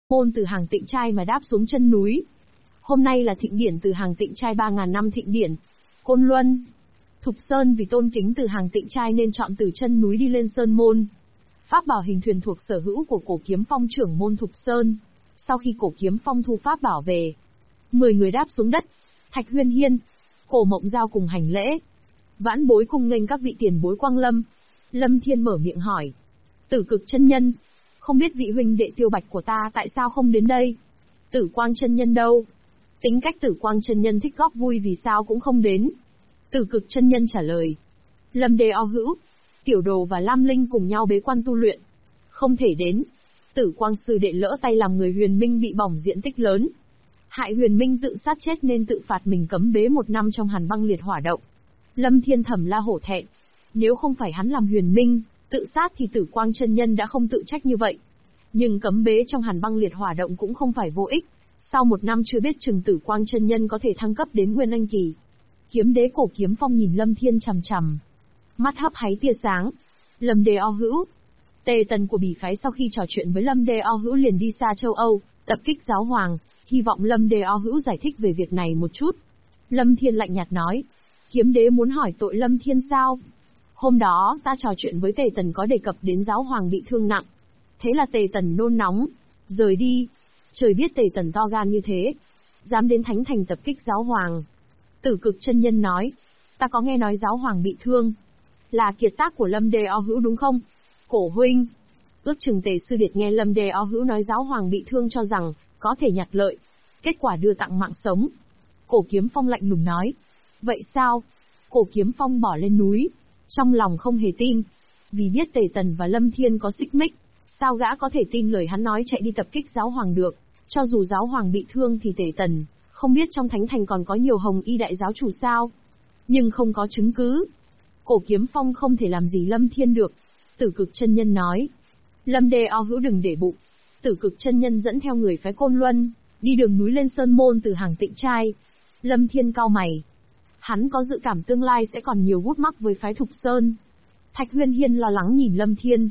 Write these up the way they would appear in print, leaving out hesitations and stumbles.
Môn từ hàng Tịnh Trai mà đáp xuống chân núi. Hôm nay là thịnh điển từ hàng Tịnh Trai 3.000 năm thịnh điển. Côn Luân, Thục Sơn vì tôn kính từ hàng Tịnh Trai nên chọn từ chân núi đi lên Sơn Môn. Pháp bảo hình thuyền thuộc sở hữu của Cổ Kiếm Phong trưởng môn Thục Sơn. Sau khi Cổ Kiếm Phong thu pháp bảo về, 10 người đáp xuống đất. Thạch Huyên Hiên, Cổ Mộng Giao cùng hành lễ. Vãn bối cung nghênh các vị tiền bối quang lâm. Lâm Thiên mở miệng hỏi. Tử Cực chân nhân, không biết vị huynh đệ Tiêu Bạch của ta tại sao không đến đây? Tử Quang chân nhân đâu? Tính cách Tử Quang chân nhân thích góp vui vì sao cũng không đến. Tử Cực chân nhân trả lời. Lâm Đề O Hữu, Tiểu Đồ và Lam Linh cùng nhau bế quan tu luyện, không thể đến. Tử Quang sư đệ lỡ tay làm người Huyền Minh bị bỏng diện tích lớn, hại Huyền Minh tự sát chết nên tự phạt mình cấm bế 1 năm trong hàn băng liệt hỏa động. Lâm Thiên thầm la hổ thẹn, nếu không phải hắn làm Huyền Minh tự sát thì Tử Quang chân nhân đã không tự trách như vậy. Nhưng cấm bế trong hàn băng liệt hỏa động cũng không phải vô ích. Sau 1 năm chưa biết chừng Tử Quang chân nhân có thể thăng cấp đến Nguyên Anh kỳ. Kiếm đế Cổ Kiếm Phong nhìn Lâm Thiên chằm chằm, mắt hấp háy tia sáng. Lâm Đề O Hữu, Tề Tần của Bỉ phái sau khi trò chuyện với Lâm Đề O Hữu liền đi xa châu Âu, tập kích giáo hoàng, hy vọng Lâm Đề O Hữu giải thích về việc này một chút. Lâm Thiên lạnh nhạt nói, kiếm đế muốn hỏi tội Lâm Thiên sao? Hôm đó ta trò chuyện với Tề Tần có đề cập đến giáo hoàng bị thương nặng. Thế là Tề Tần nôn nóng, rời đi. Trời biết Tề Tần to gan như thế, dám đến Thánh Thành tập kích giáo hoàng. Tử Cực chân nhân nói, ta có nghe nói giáo hoàng bị thương, là kiệt tác của Lâm Đề O Hữu đúng không? Cổ huynh, ước chừng Tề sư điệt nghe Lâm Đề O Hữu nói giáo hoàng bị thương cho rằng có thể nhặt lợi, kết quả đưa tặng mạng sống. Cổ Kiếm Phong lạnh lùng nói, vậy sao? Cổ Kiếm Phong bỏ lên núi, trong lòng không hề tin, vì biết Tề Tần và Lâm Thiên có xích mích, sao gã có thể tin lời hắn nói chạy đi tập kích giáo hoàng được? Cho dù giáo hoàng bị thương thì Tề Tần không biết trong Thánh Thành còn có nhiều Hồng Y đại giáo chủ sao? Nhưng không có chứng cứ, Cổ Kiếm Phong không thể làm gì Lâm Thiên được. Tử Cực chân nhân nói, Lâm Đề O Hữu đừng để bụng. Tử Cực chân nhân dẫn theo người phái Côn Luân, đi đường núi lên Sơn Môn từ hàng Tịnh Trai. Lâm Thiên cau mày, hắn có dự cảm tương lai sẽ còn nhiều gút mắc với phái Thục Sơn. Thạch Huyên Hiên lo lắng nhìn Lâm Thiên.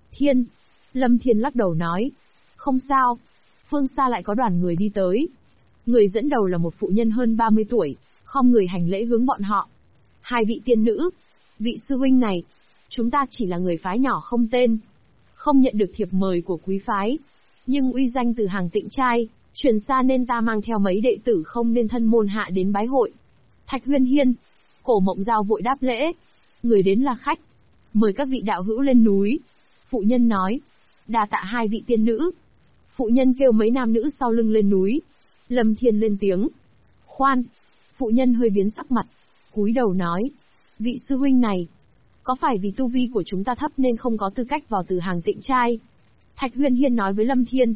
Lâm Thiên lắc đầu nói, không sao. Phương xa lại có đoàn người đi tới. Người dẫn đầu là một phụ nhân hơn 30 tuổi, khom người hành lễ hướng bọn họ. 2 vị tiên nữ, vị sư huynh này, chúng ta chỉ là người phái nhỏ không tên, không nhận được thiệp mời của quý phái, nhưng uy danh từ hàng Tịnh Trai truyền xa nên ta mang theo mấy đệ tử không nên thân môn hạ đến bái hội. Thạch Huyên Hiên, Cổ Mộng Giao vội đáp lễ, người đến là khách, mời các vị đạo hữu lên núi. Phụ nhân nói, đa tạ 2 vị tiên nữ. Phụ nhân kêu mấy nam nữ sau lưng lên núi. Lâm Thiên lên tiếng, khoan. Phụ nhân hơi biến sắc mặt, cúi đầu nói, vị sư huynh này, có phải vì tu vi của chúng ta thấp nên không có tư cách vào từ hàng Tịnh Trai? Thạch Huyên Hiên nói với Lâm Thiên,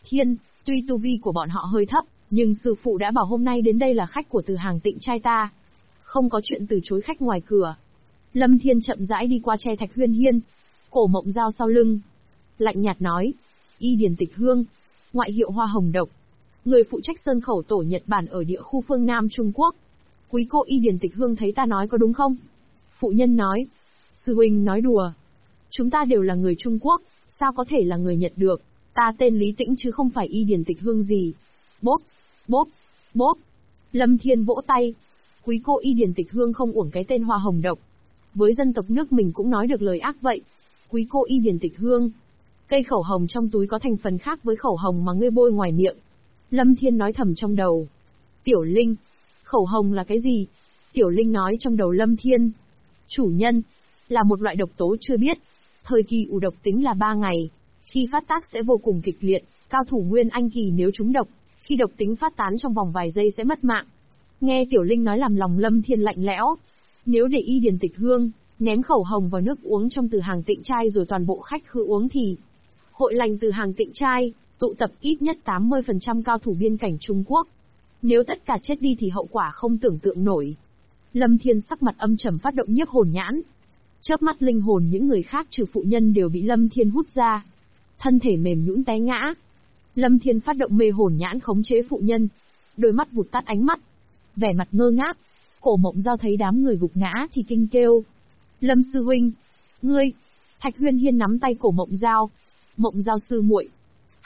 tuy tu vi của bọn họ hơi thấp, nhưng sư phụ đã bảo hôm nay đến đây là khách của từ hàng Tịnh Trai ta, không có chuyện từ chối khách ngoài cửa. Lâm Thiên chậm rãi đi qua che Thạch Huyên Hiên. Cổ Mộng Giao sau lưng, lạnh nhạt nói, Y Điền Tịch Hương, ngoại hiệu Hoa Hồng Độc, người phụ trách sơn khẩu tổ Nhật Bản ở địa khu phương Nam Trung Quốc. Quý cô Y Điền Tịch Hương thấy ta nói có đúng không? Phụ nhân nói, sư huynh nói đùa. Chúng ta đều là người Trung Quốc, sao có thể là người Nhật được? Ta tên Lý Tĩnh chứ không phải Y Điền Tịch Hương gì. Bốp, bốp, bốp. Lâm Thiên vỗ tay. Quý cô Y Điền Tịch Hương không uổng cái tên Hoa Hồng Độc. Với dân tộc nước mình cũng nói được lời ác vậy. Quý cô Y Điền Tịch Hương, cây khẩu hồng trong túi có thành phần khác với khẩu hồng mà ngươi bôi ngoài miệng. Lâm Thiên nói thầm trong đầu. Tiểu Linh, khẩu hồng là cái gì? Tiểu Linh nói trong đầu Lâm Thiên. Chủ nhân, là một loại độc tố chưa biết. Thời kỳ ủ độc tính là 3 ngày. Khi phát tác sẽ vô cùng kịch liệt, cao thủ Nguyên Anh kỳ nếu trúng độc, khi độc tính phát tán trong vòng vài giây sẽ mất mạng. Nghe Tiểu Linh nói làm lòng Lâm Thiên lạnh lẽo. Nếu để Y Điền Tịch Hương ném khẩu hồng vào nước uống trong từ hàng Tịnh Trai rồi toàn bộ khách khứa uống thì hội lành từ hàng Tịnh Trai tụ tập ít nhất 80% cao thủ biên cảnh Trung Quốc. Nếu tất cả chết đi thì hậu quả không tưởng tượng nổi. Lâm Thiên sắc mặt âm trầm phát động nhiếp hồn nhãn. Chớp mắt linh hồn những người khác trừ phụ nhân đều bị Lâm Thiên hút ra. Thân thể mềm nhũn té ngã. Lâm Thiên phát động mê hồn nhãn khống chế phụ nhân. Đôi mắt vụt tắt ánh mắt. Vẻ mặt ngơ ngác. Cổ Mộng Giao thấy đám người gục ngã thì kinh kêu. Lâm sư huynh, ngươi. Thạch Huyên Hiên nắm tay Cổ Mộng Giao. Mộng Giao sư muội,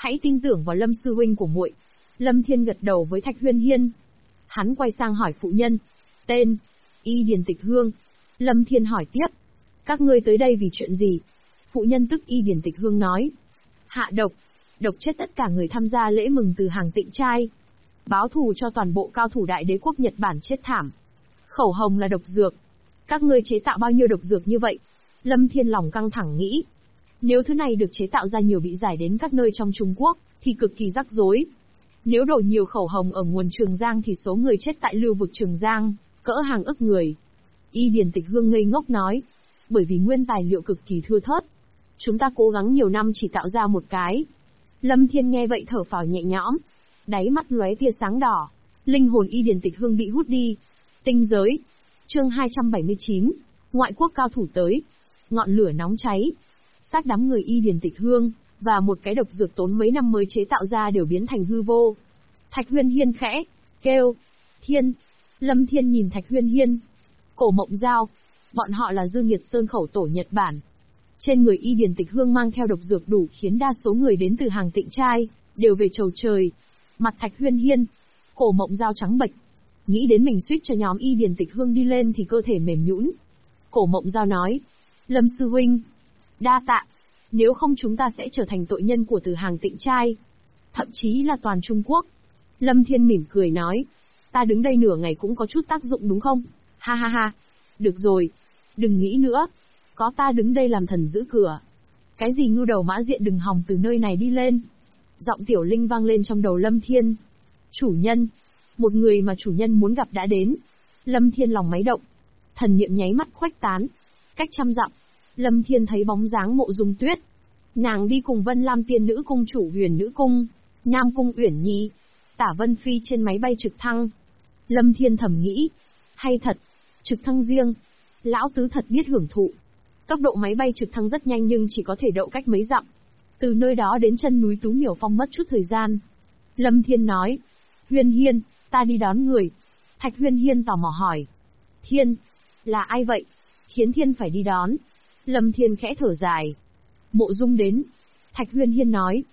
Hãy tin tưởng vào Lâm sư huynh của muội. Lâm Thiên gật đầu với Thạch Huyên Hiên. Hắn quay sang hỏi phụ nhân. Tên. Y Điền Tịch Hương. Lâm Thiên hỏi tiếp. Các ngươi tới đây vì chuyện gì? Phụ nhân tức Y Điền Tịch Hương nói. Hạ độc. Độc chết tất cả người tham gia lễ mừng từ hàng Tịnh trai. Báo thù cho toàn bộ cao thủ đại đế quốc Nhật Bản chết thảm. Khẩu hồng là độc dược. Các ngươi chế tạo bao nhiêu độc dược như vậy? Lâm Thiên lòng căng thẳng nghĩ. Nếu thứ này được chế tạo ra nhiều bị giải đến các nơi trong Trung Quốc, thì cực kỳ rắc rối. Nếu đổ nhiều khẩu hồng ở nguồn Trường Giang thì số người chết tại lưu vực Trường Giang, cỡ hàng ức người. Y Điền Tịch Hương ngây ngốc nói. Bởi vì nguyên tài liệu cực kỳ thưa thớt. Chúng ta cố gắng nhiều năm chỉ tạo ra một cái. Lâm Thiên nghe vậy thở phào nhẹ nhõm. Đáy mắt lóe tia sáng đỏ. Linh hồn Y Điền Tịch Hương bị hút đi. Tinh giới. Chương 279. Ngoại quốc cao thủ tới. Ngọn lửa nóng cháy. Xác đám người Y Điền Tịch Hương, và một cái độc dược tốn mấy năm mới chế tạo ra đều biến thành hư vô. Thạch Huyên Hiên khẽ kêu. Thiên. Lâm Thiên nhìn Thạch Huyên Hiên. Cổ Mộng Giao. Bọn họ là Dương Nghiệt Sơn khẩu tổ Nhật Bản. Trên người Y Điền Tịch Hương mang theo độc dược đủ khiến đa số người đến từ hàng Tịnh trai đều về chầu trời. Mặt Thạch Huyên Hiên. Cổ Mộng Giao trắng bệch. Nghĩ đến mình suýt cho nhóm Y Điền Tịch Hương đi lên thì cơ thể mềm nhũn. Cổ Mộng Giao nói. Lâm sư huynh. Đa tạ. Nếu không chúng ta sẽ trở thành tội nhân của từ hàng Tịnh trai. Thậm chí là toàn Trung Quốc. Lâm Thiên mỉm cười nói. Ta đứng đây nửa ngày cũng có chút tác dụng đúng không? Ha ha ha. Được rồi. Đừng nghĩ nữa. Có ta đứng đây làm thần giữ cửa. Cái gì ngưu đầu mã diện đừng hòng từ nơi này đi lên. Giọng Tiểu Linh vang lên trong đầu Lâm Thiên. Chủ nhân. Một người mà chủ nhân muốn gặp đã đến. Lâm Thiên lòng máy động. Thần niệm nháy mắt khuếch tán. Cách trăm dặm. Lâm Thiên thấy bóng dáng Mộ Dung Tuyết. Nàng đi cùng Vân Lam Tiên Nữ Cung chủ Huyền Nữ Cung, Nam Cung Uyển Nhi, Tả Vân Phi trên máy bay trực thăng. Lâm Thiên thầm nghĩ. Hay thật. Trực thăng riêng. Lão tứ thật biết hưởng thụ. Tốc độ máy bay trực thăng rất nhanh nhưng chỉ có thể đậu cách mấy dặm. Từ nơi đó đến chân núi Tú Miểu Phong mất chút thời gian. Lâm Thiên nói. Huyên Hiên, ta đi đón người. Thạch Huyên Hiên tò mò hỏi. Thiên, là ai vậy? Khiến Thiên phải đi đón. Lâm Thiên khẽ thở dài. Mộ Dung đến. Thạch Huyên Hiên nói.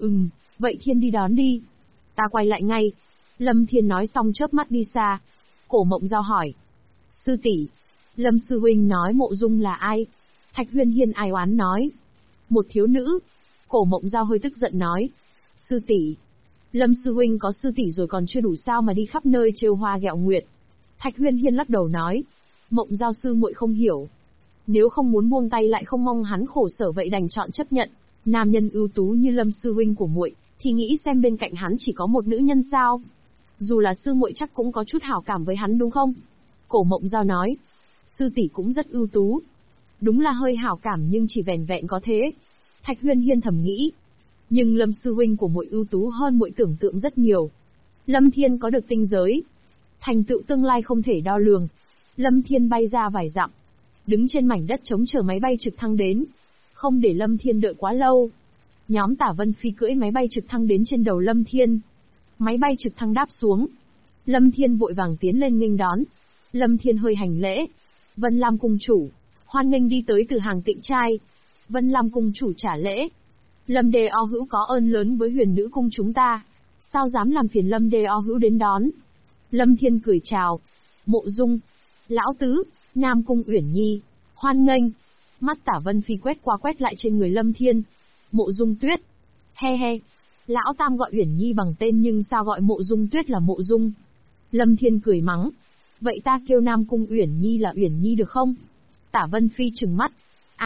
Vậy Thiên đi đón đi. Ta quay lại ngay. Lâm Thiên nói xong chớp mắt đi xa. Cổ Mộng Giao hỏi. Sư tỷ, Lâm sư huynh nói Mộ Dung là ai? Thạch Huyên Hiên ai oán nói. Một thiếu nữ. Cổ Mộng Giao hơi tức giận nói. Sư tỷ, Lâm sư huynh có sư tỷ rồi còn chưa đủ sao mà đi khắp nơi trêu hoa ghẹo nguyệt. Thạch Huyên Hiên lắc đầu nói. Mộng Giao sư muội không hiểu. Nếu không muốn buông tay lại không mong hắn khổ sở vậy đành chọn chấp nhận. Nam nhân ưu tú như Lâm sư huynh của muội, thì nghĩ xem bên cạnh hắn chỉ có một nữ nhân sao? Dù là sư muội chắc cũng có chút hảo cảm với hắn đúng không? Cổ Mộng Giao nói. Sư tỷ cũng rất ưu tú. Đúng là hơi hảo cảm nhưng chỉ vẻn vẹn có thế. Thạch Huyên Hiên thầm nghĩ. Nhưng Lâm sư huynh của muội ưu tú hơn muội tưởng tượng rất nhiều. Lâm Thiên có được tinh giới. Thành tựu tương lai không thể đo lường. Lâm Thiên bay ra vài dặm. Đứng trên mảnh đất trống chờ máy bay trực thăng đến. Không để Lâm Thiên đợi quá lâu. Nhóm Tả Vân Phi cưỡi máy bay trực thăng đến trên đầu Lâm Thiên. Máy bay trực thăng đáp xuống. Lâm Thiên vội vàng tiến lên nghênh đón. Lâm Thiên hơi hành lễ. Vân Lam cung chủ, hoan nghênh đi tới từ hàng Tịnh trai. Vân Lam cung chủ trả lễ. Lâm Đê O Hữu có ơn lớn với Huyền Nữ cung chúng ta. Sao dám làm phiền Lâm Đê O Hữu đến đón. Lâm Thiên cười chào. Mộ Dung, lão tứ, Nam Cung Uyển Nhi, hoan nghênh. Mắt Tả Vân Phi quét qua quét lại trên người Lâm Thiên. Mộ Dung Tuyết. He he. Lão Tam gọi Uyển Nhi bằng tên nhưng sao gọi Mộ Dung Tuyết là Mộ Dung. Lâm Thiên cười mắng. Vậy ta kêu Nam Cung Uyển Nhi là Uyển Nhi được không? Tả Vân Phi trừng mắt.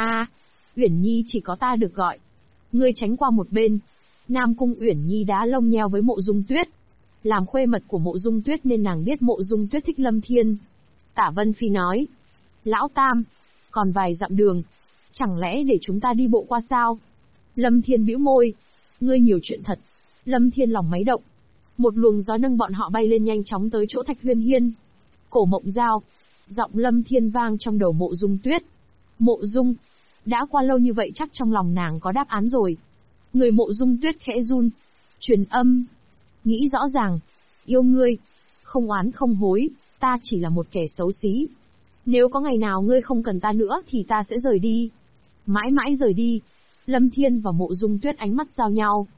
Uyển Nhi chỉ có ta được gọi. Ngươi tránh qua một bên. Nam Cung Uyển Nhi đá lông nheo với Mộ Dung Tuyết. Làm khuê mật của Mộ Dung Tuyết nên nàng biết Mộ Dung Tuyết thích Lâm Thiên. Tả Vân Phi nói. Lão Tam, còn vài dặm đường. Chẳng lẽ để chúng ta đi bộ qua sao? Lâm Thiên bĩu môi. Ngươi nhiều chuyện thật. Lâm Thiên lòng máy động. Một luồng gió nâng bọn họ bay lên nhanh chóng tới chỗ Thạch Huyên Hiên. Cổ Mộng Giao. Giọng Lâm Thiên vang trong đầu Mộ Dung Tuyết. Mộ Dung. Đã qua lâu như vậy chắc trong lòng nàng có đáp án rồi. Người Mộ Dung Tuyết khẽ run. Truyền âm. Nghĩ rõ ràng. Yêu ngươi. Không oán không hối. Ta chỉ là một kẻ xấu xí. Nếu có ngày nào ngươi không cần ta nữa thì ta sẽ rời đi. Mãi mãi rời đi. Lâm Thiên và Mộ Dung Tuyết ánh mắt giao nhau.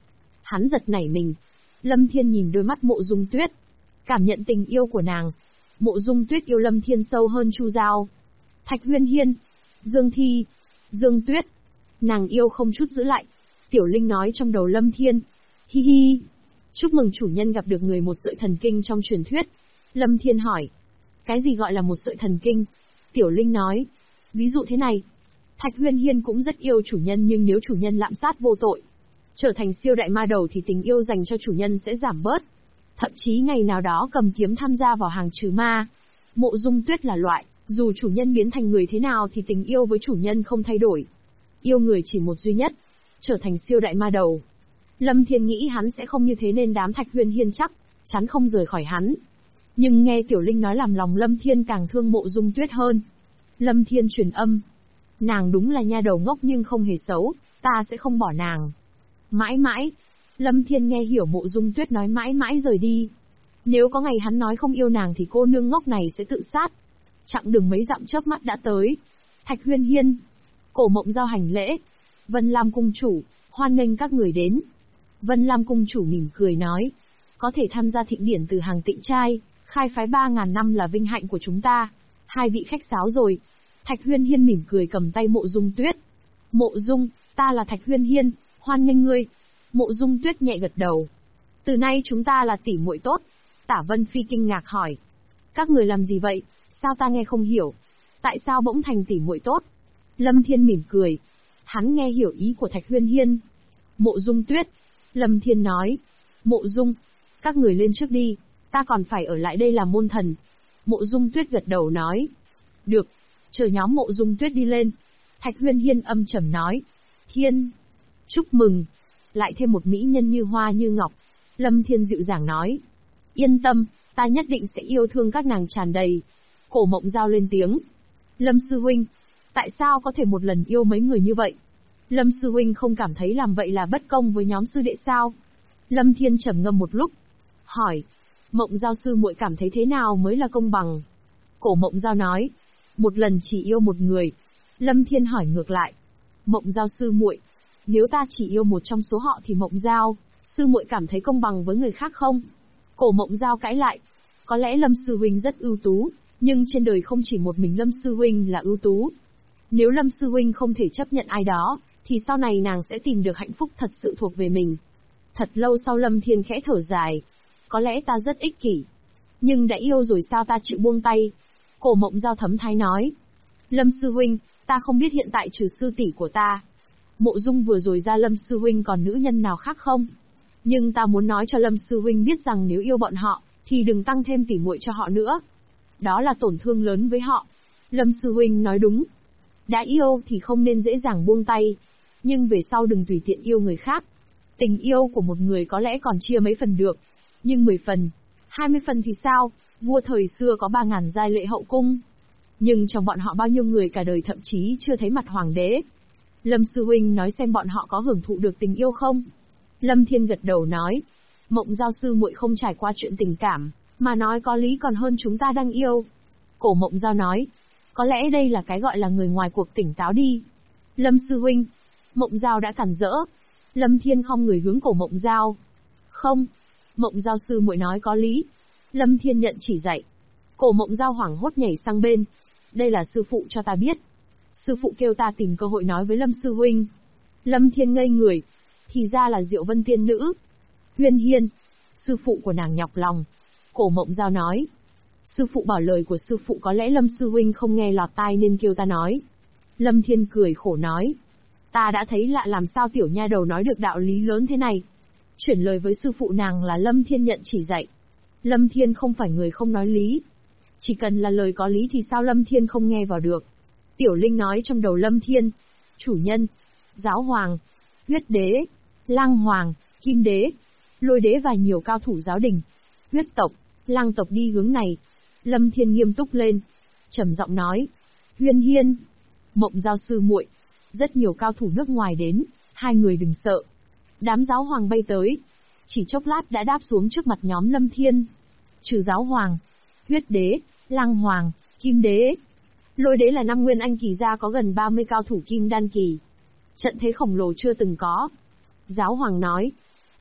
Hắn giật nảy mình. Lâm Thiên nhìn đôi mắt Mộ Dung Tuyết, cảm nhận tình yêu của nàng. Mộ Dung Tuyết yêu Lâm Thiên sâu hơn Chu Giao, Thạch Huyên Hiên, Dương Thi, Dương Tuyết. Nàng yêu không chút giữ lại. Tiểu Linh nói trong đầu Lâm Thiên. Hi hi. Chúc mừng chủ nhân gặp được người một sợi thần kinh trong truyền thuyết. Lâm Thiên hỏi. Cái gì gọi là một sợi thần kinh? Tiểu Linh nói. Ví dụ thế này. Thạch Huyên Hiên cũng rất yêu chủ nhân, nhưng nếu chủ nhân lạm sát vô tội, trở thành siêu đại ma đầu thì tình yêu dành cho chủ nhân sẽ giảm bớt. Thậm chí ngày nào đó cầm kiếm tham gia vào hàng trừ ma. Mộ Dung Tuyết là loại, dù chủ nhân biến thành người thế nào thì tình yêu với chủ nhân không thay đổi. Yêu người chỉ một duy nhất, trở thành siêu đại ma đầu. Lâm Thiên nghĩ hắn sẽ không như thế nên đám Thạch Huyên Hiên chắc chắn không rời khỏi hắn. Nhưng nghe Tiểu Linh nói làm lòng Lâm Thiên càng thương Mộ Dung Tuyết hơn. Lâm Thiên truyền âm. Nàng đúng là nha đầu ngốc nhưng không hề xấu, ta sẽ không bỏ nàng. Mãi mãi. Lâm Thiên nghe hiểu Mộ Dung Tuyết nói mãi mãi rời đi. Nếu có ngày hắn nói không yêu nàng thì cô nương ngốc này sẽ tự sát. Chặng đường mấy dặm chớp mắt đã tới. Thạch Huyên Hiên. Cổ Mộng Giao hành lễ. Vân Lam cung chủ, hoan nghênh các người đến. Vân Lam cung chủ mỉm cười nói. Có thể tham gia thịnh điển từ hàng Tịnh Trai, khai phái 3.000 năm là vinh hạnh của chúng ta. Hai vị khách sáo rồi. Thạch Huyên Hiên mỉm cười cầm tay Mộ Dung Tuyết. Mộ Dung, ta là Thạch Huyên Hiên, hoan nghênh ngươi. Mộ Dung Tuyết nhẹ gật đầu. Từ nay chúng ta là tỷ muội tốt. Tả Vân Phi kinh ngạc hỏi. Các người làm gì vậy? Sao ta nghe không hiểu? Tại sao bỗng thành tỷ muội tốt? Lâm Thiên mỉm cười. Hắn nghe hiểu ý của Thạch Huyên Hiên. Mộ Dung Tuyết. Lâm Thiên nói. Mộ Dung, các người lên trước đi, ta còn phải ở lại đây làm môn thần. Mộ Dung Tuyết gật đầu nói. Được. Chờ nhóm Mộ Dung Tuyết đi lên. Thạch Huyên Hiên âm trầm nói. Thiên. Chúc mừng. Lại thêm một mỹ nhân như hoa như ngọc. Lâm Thiên dịu dàng nói. Yên tâm, ta nhất định sẽ yêu thương các nàng tràn đầy. Cổ Mộng Giao lên tiếng. Lâm sư huynh, tại sao có thể một lần yêu mấy người như vậy? Lâm sư huynh không cảm thấy làm vậy là bất công với nhóm sư đệ sao? Lâm Thiên trầm ngâm một lúc, hỏi. Mộng Giao sư muội cảm thấy thế nào mới là công bằng? Cổ Mộng Giao nói. Một lần chỉ yêu một người. Lâm Thiên hỏi ngược lại. Mộng Giao sư muội, nếu ta chỉ yêu một trong số họ thì Mộng Giao sư muội cảm thấy công bằng với người khác không? Cổ Mộng Giao cãi lại. Có lẽ Lâm sư huynh rất ưu tú, nhưng trên đời không chỉ một mình Lâm sư huynh là ưu tú. Nếu Lâm sư huynh không thể chấp nhận ai đó, thì sau này nàng sẽ tìm được hạnh phúc thật sự thuộc về mình. Thật lâu sau Lâm Thiên khẽ thở dài. Có lẽ ta rất ích kỷ, nhưng đã yêu rồi sao ta chịu buông tay? Cổ Mộng Giao thấm thái nói. Lâm sư huynh, ta không biết hiện tại trừ sư tỷ của ta, Mộ Dung vừa rồi ra Lâm sư huynh còn nữ nhân nào khác không? Nhưng ta muốn nói cho Lâm sư huynh biết rằng nếu yêu bọn họ, thì đừng tăng thêm tỉ muội cho họ nữa. Đó là tổn thương lớn với họ. Lâm sư huynh nói đúng. Đã yêu thì không nên dễ dàng buông tay. Nhưng về sau đừng tùy tiện yêu người khác. Tình yêu của một người có lẽ còn chia mấy phần được. Nhưng 10 phần, 20 phần thì sao? Vua thời xưa có 3.000 giai lệ hậu cung. Nhưng trong bọn họ bao nhiêu người cả đời thậm chí chưa thấy mặt hoàng đế. Lâm sư huynh nói xem bọn họ có hưởng thụ được tình yêu không? Lâm Thiên gật đầu nói. Mộng Giao sư muội không trải qua chuyện tình cảm, mà nói có lý còn hơn chúng ta đang yêu. Cổ Mộng Giao nói. Có lẽ đây là cái gọi là người ngoài cuộc tỉnh táo đi. Lâm sư huynh. Mộng Giao đã cản rỡ. Lâm Thiên không người hướng Cổ Mộng Giao. Không. Mộng Giao sư muội nói có lý. Lâm Thiên nhận chỉ dạy. Cổ Mộng Giao hoảng hốt nhảy sang bên. Đây là sư phụ cho ta biết. Sư phụ kêu ta tìm cơ hội nói với Lâm sư huynh. Lâm Thiên ngây người. Thì ra là Diệu Vân tiên nữ. Huyên Hiên. Sư phụ của nàng nhọc lòng. Cổ Mộng Giao nói. Sư phụ bảo lời của sư phụ, có lẽ Lâm sư huynh không nghe lọt tai nên kêu ta nói. Lâm Thiên cười khổ nói. Ta đã thấy lạ làm sao tiểu nha đầu nói được đạo lý lớn thế này. Chuyển lời với sư phụ nàng là Lâm Thiên nhận chỉ dạy. Lâm Thiên không phải người không nói lý. Chỉ cần là lời có lý thì sao Lâm Thiên không nghe vào được. Tiểu Linh nói trong đầu Lâm Thiên. Chủ nhân, Giáo Hoàng, Huyết Đế, Lang Hoàng, Kim Đế, Lôi Đế và nhiều cao thủ giáo đình, huyết tộc, Lang tộc đi hướng này. Lâm Thiên nghiêm túc lên, trầm giọng nói. Huyên Hiên, Mộng Giao sư muội, rất nhiều cao thủ nước ngoài đến, hai người đừng sợ. Đám Giáo Hoàng bay tới, chỉ chốc lát đã đáp xuống trước mặt nhóm Lâm Thiên. Trừ Giáo Hoàng, Huyết Đế, Lang Hoàng, Kim Đế, Lôi Đế là 5 nguyên anh kỳ ra có gần 30 cao thủ kim đan kỳ. Trận thế khổng lồ chưa từng có. Giáo Hoàng nói,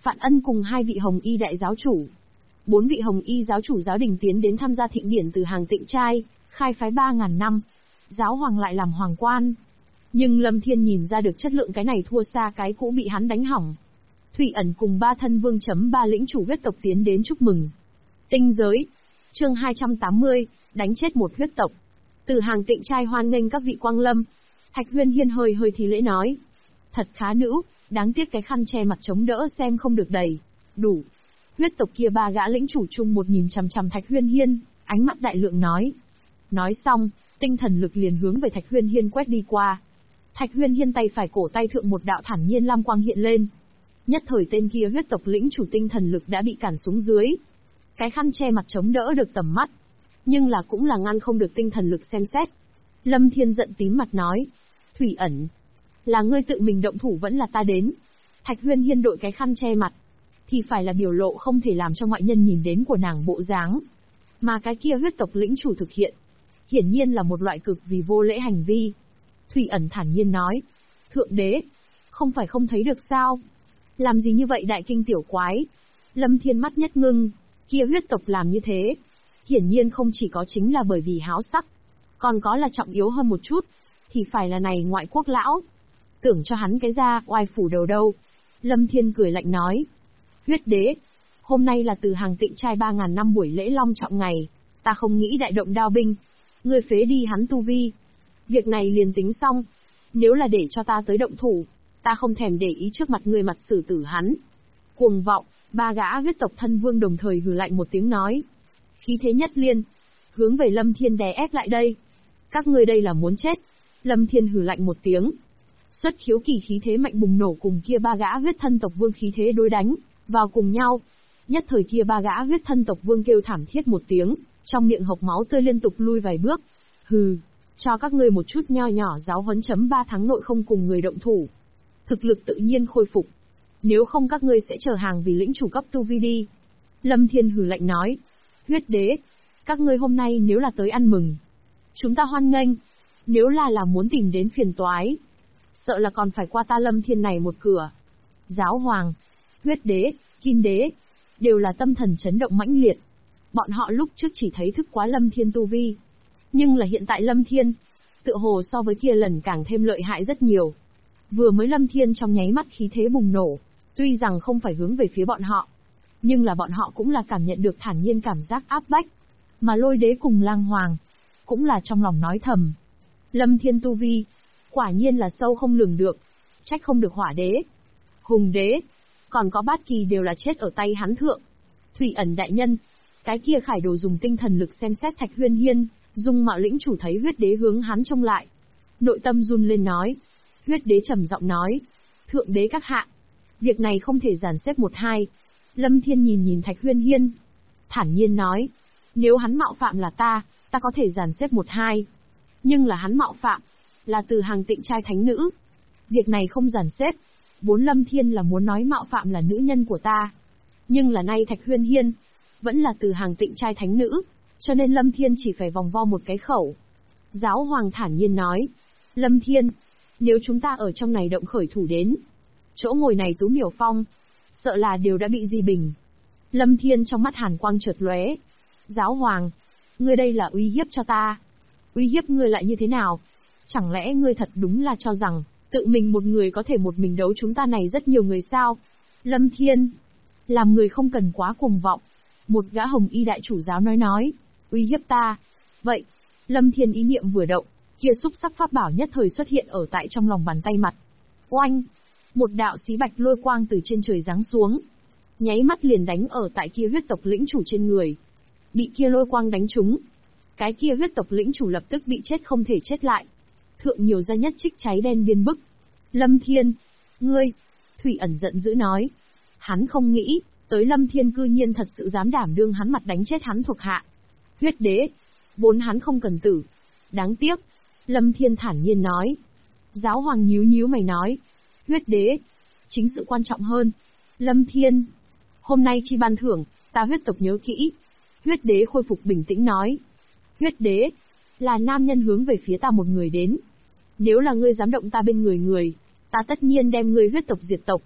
Phạn Ân cùng 2 vị Hồng Y đại giáo chủ. 4 vị Hồng Y giáo chủ giáo đình tiến đến tham gia thịnh điển từ hàng Tịnh trai, khai phái 3.000 năm. Giáo hoàng lại làm hoàng quan. Nhưng Lâm Thiên nhìn ra được chất lượng cái này thua xa cái cũ bị hắn đánh hỏng. Thủy Ẩn cùng 3 thân vương chấm 3 lĩnh chủ huyết tộc tiến đến chúc mừng. Tinh giới. Chương 280, đánh chết một huyết tộc. Từ hàng Tịnh trai hoan nghênh các vị quang lâm. Thạch Huyên Hiên hơi thi lễ nói. Thật khá nữ, đáng tiếc cái khăn che mặt chống đỡ xem không được đầy. Đủ. Huyết tộc kia 3 gã lĩnh chủ chung một nhìn chằm chằm Thạch Huyên Hiên, ánh mắt đại lượng nói. Nói xong, tinh thần lực liền hướng về Thạch Huyên Hiên quét đi qua. Thạch Huyên Hiên tay phải cổ tay thượng một đạo thản nhiên lam quang hiện lên. Nhất thời tên kia huyết tộc lĩnh chủ tinh thần lực đã bị cản xuống dưới. Cái khăn che mặt chống đỡ được tầm mắt, nhưng là cũng là ngăn không được tinh thần lực xem xét. Lâm Thiên giận tím mặt nói. Thủy Ẩn, là ngươi tự mình động thủ vẫn là ta đến? Thạch Huyên Hiên đội cái khăn che mặt, thì phải là biểu lộ không thể làm cho ngoại nhân nhìn đến của nàng bộ dáng. Mà cái kia huyết tộc lĩnh chủ thực hiện, hiển nhiên là một loại cực vì vô lễ hành vi. Thủy Ẩn thản nhiên nói. Thượng đế, không phải không thấy được sao? Làm gì như vậy đại kinh tiểu quái? Lâm Thiên mắt nhất ngưng, kia huyết tộc làm như thế, hiển nhiên không chỉ có chính là bởi vì háo sắc, còn có là trọng yếu hơn một chút, thì phải là này ngoại quốc lão. Tưởng cho hắn cái ra oai phủ đầu đâu. Lâm Thiên cười lạnh nói. Huyết đế, hôm nay là từ hàng Tịnh trai 3.000 năm buổi lễ long trọng ngày, ta không nghĩ đại động đao binh, ngươi phế đi hắn tu vi. Việc này liền tính xong, nếu là để cho ta tới động thủ, ta không thèm để ý trước mặt ngươi mặt xử tử hắn. Cuồng vọng, 3 gã huyết tộc thân vương đồng thời hừ lạnh một tiếng nói. Khí thế nhất liên, hướng về Lâm Thiên đè ép lại đây. Các ngươi đây là muốn chết. Lâm Thiên hừ lạnh một tiếng. Xuất khiếu kỳ khí thế mạnh bùng nổ cùng kia 3 gã huyết thân tộc vương khí thế đối đánh vào cùng nhau. Nhất thời kia 3 gã huyết thân tộc vương kêu thảm thiết một tiếng, trong miệng hộc máu tươi liên tục lui vài bước. Hừ, cho các ngươi một chút nho nhỏ giáo huấn chấm 3 tháng nội không cùng người động thủ. Thực lực tự nhiên khôi phục. Nếu không các ngươi sẽ chờ hàng vì lĩnh chủ cấp tu vi đi. Lâm Thiên hừ lạnh nói. Huyết đế, các ngươi hôm nay nếu là tới ăn mừng, chúng ta hoan nghênh. Nếu là muốn tìm đến phiền toái, sợ là còn phải qua ta Lâm Thiên này một cửa. Giáo hoàng, huyết đế, kim đế, đều là tâm thần chấn động mãnh liệt. Bọn họ lúc trước chỉ thấy thức quá Lâm Thiên tu vi, nhưng là hiện tại Lâm Thiên, tựa hồ so với kia lần càng thêm lợi hại rất nhiều. Vừa mới Lâm Thiên trong nháy mắt khí thế bùng nổ, tuy rằng không phải hướng về phía bọn họ, nhưng là bọn họ cũng là cảm nhận được thản nhiên cảm giác áp bách. Mà Lôi đế cùng Lang Hoàng, cũng là trong lòng nói thầm. Lâm Thiên tu vi, quả nhiên là sâu không lường được, trách không được Hỏa đế, Hùng đế, còn có Bát Kỳ đều là chết ở tay hắn thượng. Thủy Ẩn đại nhân, cái kia Khải Đồ dùng tinh thần lực xem xét Thạch Huyên Hiên, dung mạo lĩnh chủ thấy huyết đế hướng hắn trông lại. Nội tâm run lên nói. Huyết đế trầm giọng nói. Thượng đế các hạ, việc này không thể dàn xếp 1-2. Lâm Thiên nhìn Thạch Huyên Hiên, thản nhiên nói. Nếu hắn mạo phạm là ta có thể dàn xếp 1-2. Nhưng là hắn mạo phạm, là từ hàng Tịnh trai thánh nữ. Việc này không dàn xếp. Vốn Lâm Thiên là muốn nói mạo phạm là nữ nhân của ta. Nhưng là nay Thạch Huyên Hiên, vẫn là từ hàng Tịnh trai thánh nữ, cho nên Lâm Thiên chỉ phải vòng vo một cái khẩu. Giáo hoàng thản nhiên nói. Lâm Thiên, nếu chúng ta ở trong này động khởi thủ đến, chỗ ngồi này Tú Miểu Phong, sợ là đều đã bị di bình. Lâm Thiên trong mắt hàn quang chợt lóe. Giáo hoàng, ngươi đây là uy hiếp cho ta. Uy hiếp ngươi lại như thế nào? Chẳng lẽ ngươi thật đúng là cho rằng, tự mình một người có thể một mình đấu chúng ta này rất nhiều người sao? Lâm Thiên, làm người không cần quá cuồng vọng. Một gã Hồng Y đại chủ giáo nói, uy hiếp ta. Vậy, Lâm Thiên ý niệm vừa động, kia xúc sắc pháp bảo nhất thời xuất hiện ở tại trong lòng bàn tay mặt. Oanh! Một đạo xí bạch lôi quang từ trên trời giáng xuống, nháy mắt liền đánh ở tại kia huyết tộc lĩnh chủ trên người. Bị kia lôi quang đánh trúng, cái kia huyết tộc lĩnh chủ lập tức bị chết không thể chết lại. Thượng nhiều ra nhất trích cháy đen biên bức. Lâm Thiên, ngươi! Thủy Ẩn giận dữ nói. Hắn không nghĩ, tới Lâm Thiên cư nhiên thật sự dám đảm đương hắn mặt đánh chết hắn thuộc hạ. Huyết đế, vốn hắn không cần tử. Đáng tiếc. Lâm Thiên thản nhiên nói. Giáo hoàng nhíu mày nói. Huyết đế, chính sự quan trọng hơn. Lâm Thiên, hôm nay chi ban thưởng, ta huyết tộc nhớ kỹ. Huyết đế khôi phục bình tĩnh nói. Huyết đế, là nam nhân hướng về phía ta một người đến. Nếu là ngươi dám động ta bên người, ta tất nhiên đem ngươi huyết tộc diệt tộc.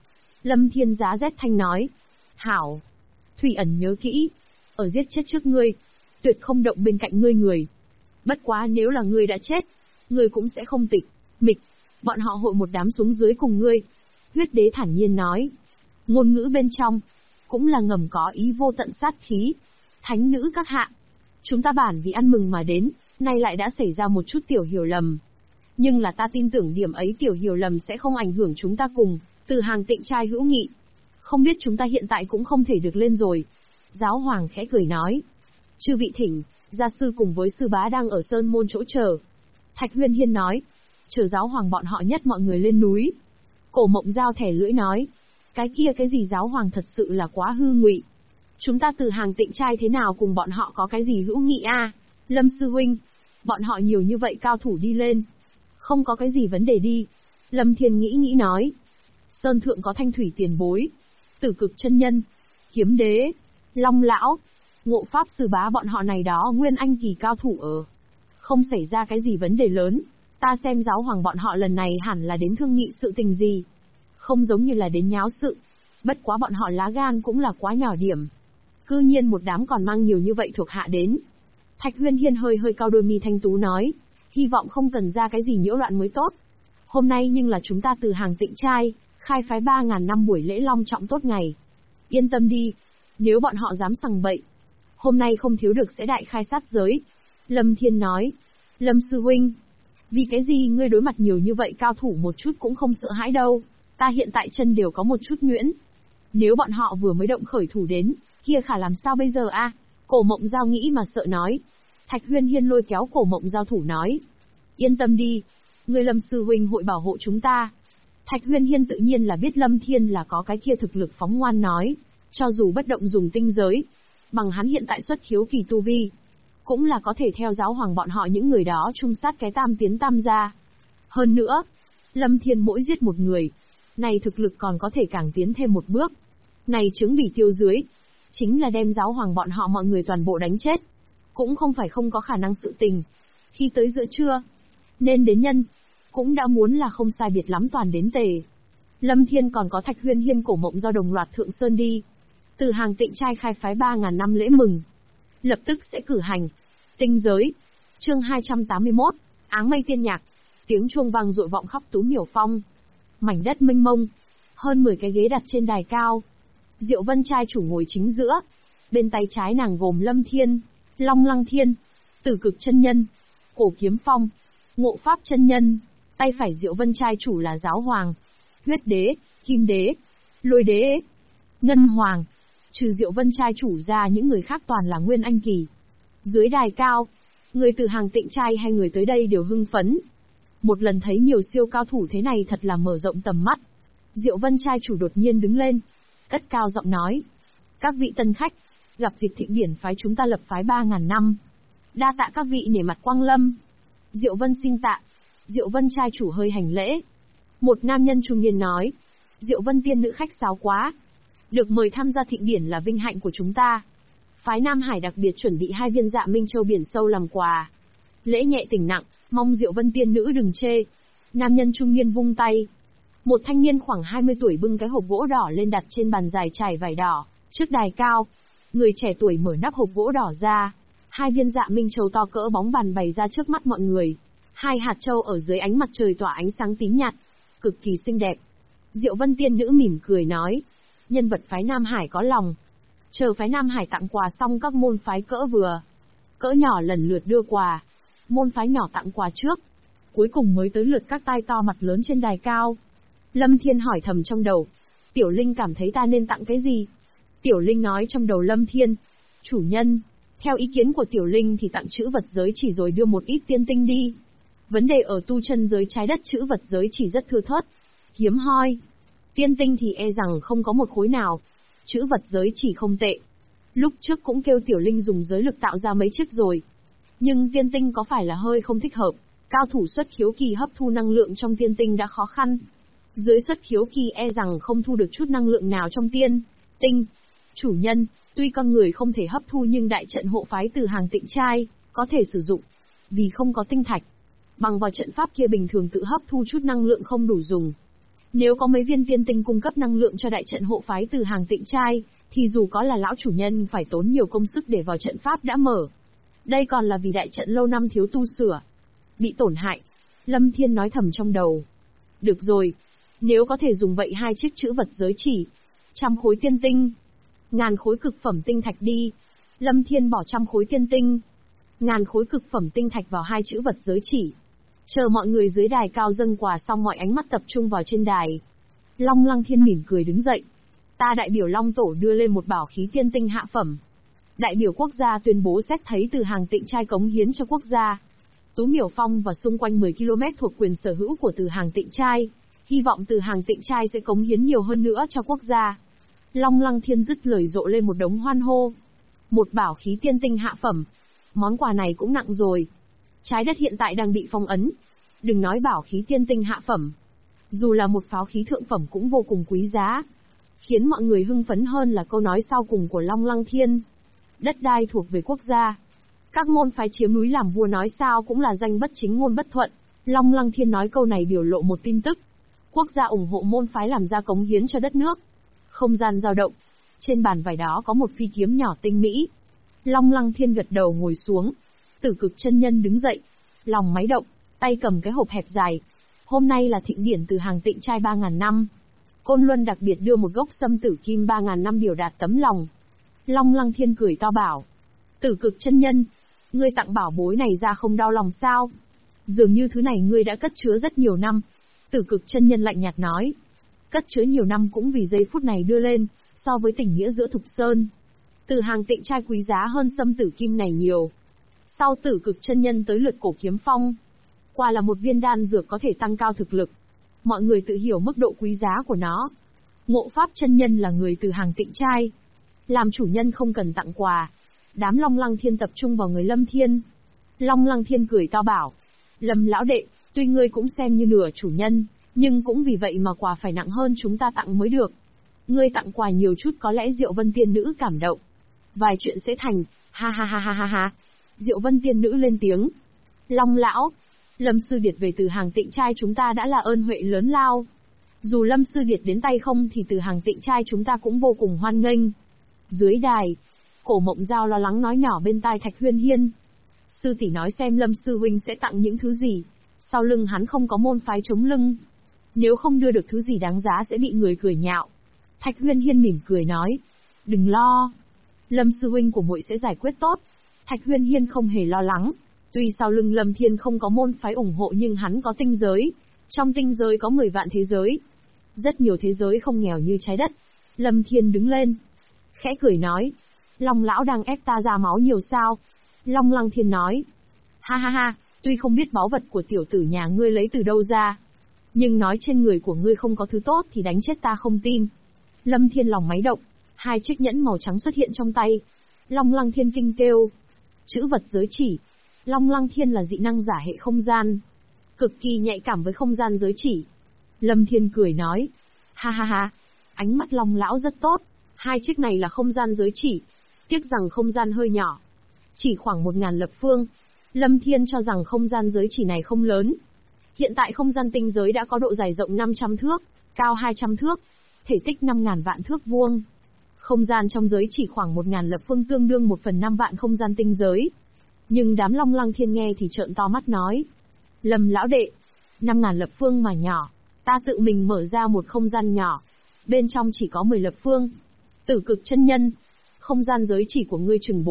Lâm Thiên giá rét thanh nói. Hảo. Thủy Ẩn nhớ kỹ. Ở giết chết trước ngươi, tuyệt không động bên cạnh ngươi người. Bất quá nếu là ngươi đã chết, ngươi cũng sẽ không tịch, mịch. Bọn họ hội một đám xuống dưới cùng ngươi. Huyết đế thản nhiên nói. Ngôn ngữ bên trong, cũng là ngầm có ý vô tận sát khí. Thánh nữ các hạ. Chúng ta bản vì ăn mừng mà đến, nay lại đã xảy ra một chút tiểu hiểu lầm. Nhưng là ta tin tưởng điểm ấy tiểu hiểu lầm sẽ không ảnh hưởng chúng ta cùng, từ hàng tịnh trai hữu nghị. Không biết chúng ta hiện tại cũng không thể được lên rồi. Giáo hoàng khẽ cười nói. Chư vị thỉnh, gia sư cùng với sư bá đang ở sơn môn chỗ chờ. Thạch Huyên Hiên nói. Chờ giáo hoàng bọn họ nhất mọi người lên núi. Cổ Mộng Giao thẻ lưỡi nói. Cái gì giáo hoàng thật sự là quá hư ngụy. Chúng ta từ hàng tịnh trai thế nào cùng bọn họ có cái gì hữu nghị a? Lâm sư huynh, bọn họ nhiều như vậy cao thủ đi lên. Không có cái gì vấn đề đi. Lâm Thiên nghĩ nói. Sơn thượng có Thanh Thủy tiền bối, Tử Cực chân nhân, Kiếm đế, Long lão, Ngộ pháp sư bá bọn họ này đó nguyên anh kỳ cao thủ ở. Không xảy ra cái gì vấn đề lớn, ta xem giáo hoàng bọn họ lần này hẳn là đến thương nghị sự tình gì. Không giống như là đến nháo sự. Bất quá bọn họ lá gan cũng là quá nhỏ điểm. Cư nhiên một đám còn mang nhiều như vậy thuộc hạ đến. Thạch Huyên Hiên hơi cau đôi mi thanh tú nói. Hy vọng không cần ra cái gì nhiễu loạn mới tốt. Hôm nay nhưng là chúng ta từ hàng tịnh trai, khai phái 3.000 năm buổi lễ long trọng tốt ngày. Yên tâm đi, nếu bọn họ dám sằng bậy, hôm nay không thiếu được sẽ đại khai sát giới. Lâm Thiên nói. Lâm sư huynh, vì cái gì ngươi đối mặt nhiều như vậy cao thủ một chút cũng không sợ hãi đâu. Ta hiện tại chân đều có một chút nhuyễn. Nếu bọn họ vừa mới động khởi thủ đến, kia khả làm sao bây giờ a? Cổ Mộng Giao nghĩ mà sợ nói. Thạch Huyên Hiên lôi kéo Cổ Mộng Giao thủ nói. Yên tâm đi, ngươi Lâm sư huynh hội bảo hộ chúng ta. Thạch Huyên Hiên tự nhiên là biết Lâm Thiên là có cái kia thực lực phóng ngoan nói. Cho dù bất động dùng tinh giới, bằng hắn hiện tại xuất khiếu kỳ tu vi, cũng là có thể theo giáo hoàng bọn họ những người đó chung sát cái tam tiến tam gia. Hơn nữa, Lâm Thiên mỗi giết một người, này thực lực còn có thể càng tiến thêm một bước. Này chứng bị tiêu dưới, chính là đem giáo hoàng bọn họ mọi người toàn bộ đánh chết. Cũng không phải không có khả năng sự tình. Khi tới giữa trưa, nên đến nhân, cũng đã muốn là không sai biệt lắm toàn đến tề. Lâm Thiên còn có Thạch Huyên Hiên Cổ Mộng Giao đồng loạt thượng sơn đi. Từ hàng tịnh trai khai phái 3.000 năm lễ mừng. Lập tức sẽ cử hành. Tinh giới. Chương 281. Áng mây tiên nhạc. Tiếng chuông vang dội vọng khắp Tú Miểu Phong. Mảnh đất mênh mông. Hơn 10 cái ghế đặt trên đài cao. Diệu Vân trai chủ ngồi chính giữa. Bên tay trái nàng gồm Lâm Thiên, Long Lăng Thiên, Tử Cực chân nhân, Cổ Kiếm Phong, Ngộ Pháp chân nhân. Tay phải Diệu Vân trai chủ là Giáo Hoàng, Huyết đế, Kim đế, Lôi đế, Ngân Hoàng. Trừ Diệu Vân trai chủ ra những người khác toàn là nguyên anh kỳ. Dưới đài cao, người từ hàng tịnh trai hay người tới đây đều hưng phấn. Một lần thấy nhiều siêu cao thủ thế này thật là mở rộng tầm mắt. Diệu Vân trai chủ đột nhiên đứng lên, cất cao giọng nói. Các vị tân khách, gặp dịp thịnh điển phái chúng ta lập phái 3.000 năm. Đa tạ các vị nể mặt quang lâm. Diệu Vân xin tạ. Diệu Vân trai chủ hơi hành lễ. Một nam nhân trung niên nói. Diệu Vân tiên nữ khách sáo quá. Được mời tham gia thịnh điển là vinh hạnh của chúng ta. Phái Nam Hải đặc biệt chuẩn bị 2 viên Dạ Minh Châu biển sâu làm quà. Lễ nhẹ tình nặng, mong Diệu Vân tiên nữ đừng chê. Nam nhân trung niên vung tay. Một thanh niên khoảng 20 tuổi bưng cái hộp gỗ đỏ lên đặt trên bàn dài trải vải đỏ, trước đài cao. Người trẻ tuổi mở nắp hộp gỗ đỏ ra. 2 viên Dạ Minh Châu to cỡ bóng bàn bày ra trước mắt mọi người. 2 hạt châu ở dưới ánh mặt trời tỏa ánh sáng tím nhạt, cực kỳ xinh đẹp. Diệu Vân tiên nữ mỉm cười nói. Nhân vật phái Nam Hải có lòng. Chờ phái Nam Hải tặng quà xong các môn phái cỡ vừa, cỡ nhỏ lần lượt đưa quà. Môn phái nhỏ tặng quà trước. Cuối cùng mới tới lượt các tai to mặt lớn trên đài cao. Lâm Thiên hỏi thầm trong đầu. Tiểu Linh cảm thấy ta nên tặng cái gì? Tiểu Linh nói trong đầu Lâm Thiên. Chủ nhân, theo ý kiến của Tiểu Linh thì tặng chữ vật giới chỉ rồi đưa một ít tiên tinh đi. Vấn đề ở tu chân giới trái đất chữ vật giới chỉ rất thưa thớt, hiếm hoi. Tiên tinh thì e rằng không có một khối nào. Chữ vật giới chỉ không tệ. Lúc trước cũng kêu Tiểu Linh dùng giới lực tạo ra mấy chiếc rồi. Nhưng tiên tinh có phải là hơi không thích hợp. Cao thủ xuất khiếu kỳ hấp thu năng lượng trong tiên tinh đã khó khăn. Dưới xuất khiếu kỳ e rằng không thu được chút năng lượng nào trong tiên tinh. Chủ nhân, tuy con người không thể hấp thu nhưng đại trận hộ phái từ hàng tịnh trai có thể sử dụng. Vì không có tinh thạch, bằng vào trận pháp kia bình thường tự hấp thu chút năng lượng không đủ dùng. Nếu có mấy viên tiên tinh cung cấp năng lượng cho đại trận hộ phái từ hàng tịnh trai, thì dù có là lão chủ nhân phải tốn nhiều công sức để vào trận pháp đã mở. Đây còn là vì đại trận lâu năm thiếu tu sửa, bị tổn hại. Lâm Thiên nói thầm trong đầu. Được rồi, nếu có thể dùng vậy hai chiếc chữ vật giới chỉ, 100 khối tiên tinh, 1000 khối cực phẩm tinh thạch đi. Lâm Thiên bỏ 100 khối tiên tinh, 1000 khối cực phẩm tinh thạch vào hai chữ vật giới chỉ. Chờ mọi người dưới đài cao dâng quà xong, mọi ánh mắt tập trung vào trên đài. Long Lăng Thiên mỉm cười đứng dậy. Ta đại biểu Long Tổ đưa lên một bảo khí tiên tinh hạ phẩm. Đại biểu quốc gia tuyên bố xét thấy từ hàng tịnh trai cống hiến cho quốc gia. Tú Miểu Phong và xung quanh 10 km thuộc quyền sở hữu của từ hàng tịnh trai. Hy vọng từ hàng tịnh trai sẽ cống hiến nhiều hơn nữa cho quốc gia. Long Lăng Thiên dứt lời rộ lên một đống hoan hô. Một bảo khí tiên tinh hạ phẩm. Món quà này cũng nặng rồi. Trái đất hiện tại đang bị phong ấn. Đừng nói bảo khí tiên tinh hạ phẩm. Dù là một pháo khí thượng phẩm cũng vô cùng quý giá. Khiến mọi người hưng phấn hơn là câu nói sau cùng của Long Lăng Thiên. Đất đai thuộc về quốc gia. Các môn phái chiếm núi làm vua nói sao cũng là danh bất chính ngôn bất thuận. Long Lăng Thiên nói câu này biểu lộ một tin tức. Quốc gia ủng hộ môn phái làm ra cống hiến cho đất nước. Không gian dao động. Trên bàn vải đó có một phi kiếm nhỏ tinh mỹ. Long Lăng Thiên gật đầu ngồi xuống. Tử Cực chân nhân đứng dậy. Lòng máy động, tay cầm cái hộp hẹp dài. Hôm nay là thịnh điển từ hàng tịnh trai 3000 năm. Côn Luân đặc biệt đưa một gốc sâm tử kim 3000 năm biểu đạt tấm lòng. Long Lăng Thiên cười to bảo. Tử Cực chân nhân, ngươi tặng bảo bối này ra không đau lòng sao? Dường như thứ này ngươi đã cất chứa rất nhiều năm. Tử Cực chân nhân lạnh nhạt nói. Cất chứa nhiều năm cũng vì giây phút này đưa lên, so với tình nghĩa giữa Thục Sơn. Từ hàng tịnh trai quý giá hơn sâm tử kim này nhiều. Sau Tử Cực chân nhân tới lượt Cổ Kiếm Phong. Quả là một viên đan dược có thể tăng cao thực lực. Mọi người tự hiểu mức độ quý giá của nó. Ngộ Pháp chân nhân là người từ hàng tịnh trai. Làm chủ nhân không cần tặng quà. Đám Long Lăng Thiên tập trung vào người Lâm Thiên. Long Lăng Thiên cười to bảo. Lâm lão đệ, tuy ngươi cũng xem như nửa chủ nhân, nhưng cũng vì vậy mà quà phải nặng hơn chúng ta tặng mới được. Ngươi tặng quà nhiều chút có lẽ Diệu Vân tiên nữ cảm động. Vài chuyện sẽ thành, ha ha ha ha ha ha. Diệu Vân tiên nữ lên tiếng. Long lão, Lâm Sư Điệt về từ hàng tịnh trai chúng ta đã là ơn huệ lớn lao. Dù Lâm Sư Điệt đến tay không thì từ hàng tịnh trai chúng ta cũng vô cùng hoan nghênh. Dưới đài, Cổ Mộng Giao lo lắng nói nhỏ bên tai Thạch Huyên Hiên. Sư tỷ nói xem Lâm Sư Huynh sẽ tặng những thứ gì. Sau lưng hắn không có môn phái chống lưng. Nếu không đưa được thứ gì đáng giá sẽ bị người cười nhạo. Thạch Huyên Hiên mỉm cười nói. Đừng lo. Lâm Sư Huynh của muội sẽ giải quyết tốt. Thạch Huyên Hiên không hề lo lắng. Tuy sau lưng Lâm Thiên không có môn phái ủng hộ nhưng hắn có tinh giới. Trong tinh giới có 10 vạn thế giới. Rất nhiều thế giới không nghèo như trái đất. Lâm Thiên đứng lên. Khẽ cười nói. Long lão đang ép ta ra máu nhiều sao? Long Lăng Thiên nói. Ha ha ha, tuy không biết báu vật của tiểu tử nhà ngươi lấy từ đâu ra. Nhưng nói trên người của ngươi không có thứ tốt thì đánh chết ta không tin. Lâm Thiên lòng máy động. Hai chiếc nhẫn màu trắng xuất hiện trong tay. Long Lăng Thiên kinh kêu. Chữ vật giới chỉ. Long Lăng Thiên là dị năng giả hệ không gian. Cực kỳ nhạy cảm với không gian giới chỉ. Lâm Thiên cười nói. Ha ha ha, ánh mắt Long lão rất tốt. Hai chiếc này là không gian giới chỉ. Tiếc rằng không gian hơi nhỏ. Chỉ khoảng 1000 lập phương. Lâm Thiên cho rằng không gian giới chỉ này không lớn. Hiện tại không gian tinh giới đã có độ dài rộng 500 thước, cao 200 thước, thể tích 5000 vạn thước vuông. Không gian trong giới chỉ khoảng 1000 lập phương tương đương 1/5 vạn không gian tinh giới. Nhưng đám Long Lăng Thiên nghe thì trợn to mắt nói. Lâm lão đệ, 5000 lập phương mà nhỏ, ta tự mình mở ra một không gian nhỏ. Bên trong chỉ có 10 lập phương. Tử Cực chân nhân, không gian giới chỉ của ngươi chừng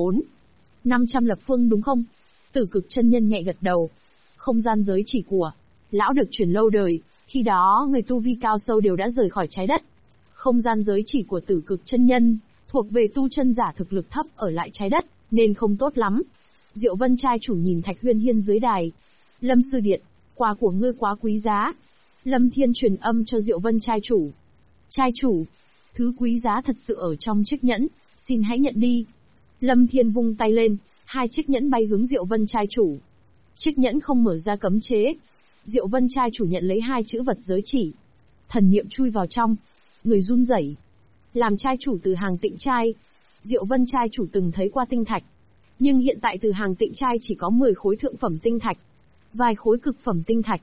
500 lập phương đúng không? Tử Cực chân nhân nhẹ gật đầu. Không gian giới chỉ của lão được truyền lâu đời, khi đó người tu vi cao sâu đều đã rời khỏi trái đất. Không gian giới chỉ của Tử Cực chân nhân thuộc về tu chân giả thực lực thấp ở lại trái đất, nên không tốt lắm. Diệu Vân trai chủ nhìn Thạch Huyên Hiên dưới đài. Lâm Sư Điệt, quà của ngươi quá quý giá. Lâm Thiên truyền âm cho Diệu Vân trai chủ. Trai chủ, thứ quý giá thật sự ở trong chiếc nhẫn, xin hãy nhận đi. Lâm Thiên vung tay lên, hai chiếc nhẫn bay hướng Diệu Vân trai chủ. Chiếc nhẫn không mở ra cấm chế. Diệu Vân trai chủ nhận lấy hai chữ vật giới chỉ. Thần niệm chui vào trong. Người run rẩy. Làm trai chủ từ hàng tịnh trai, Diệu Vân trai chủ từng thấy qua tinh thạch. Nhưng hiện tại từ hàng tịnh trai chỉ có 10 khối thượng phẩm tinh thạch. Vài khối cực phẩm tinh thạch.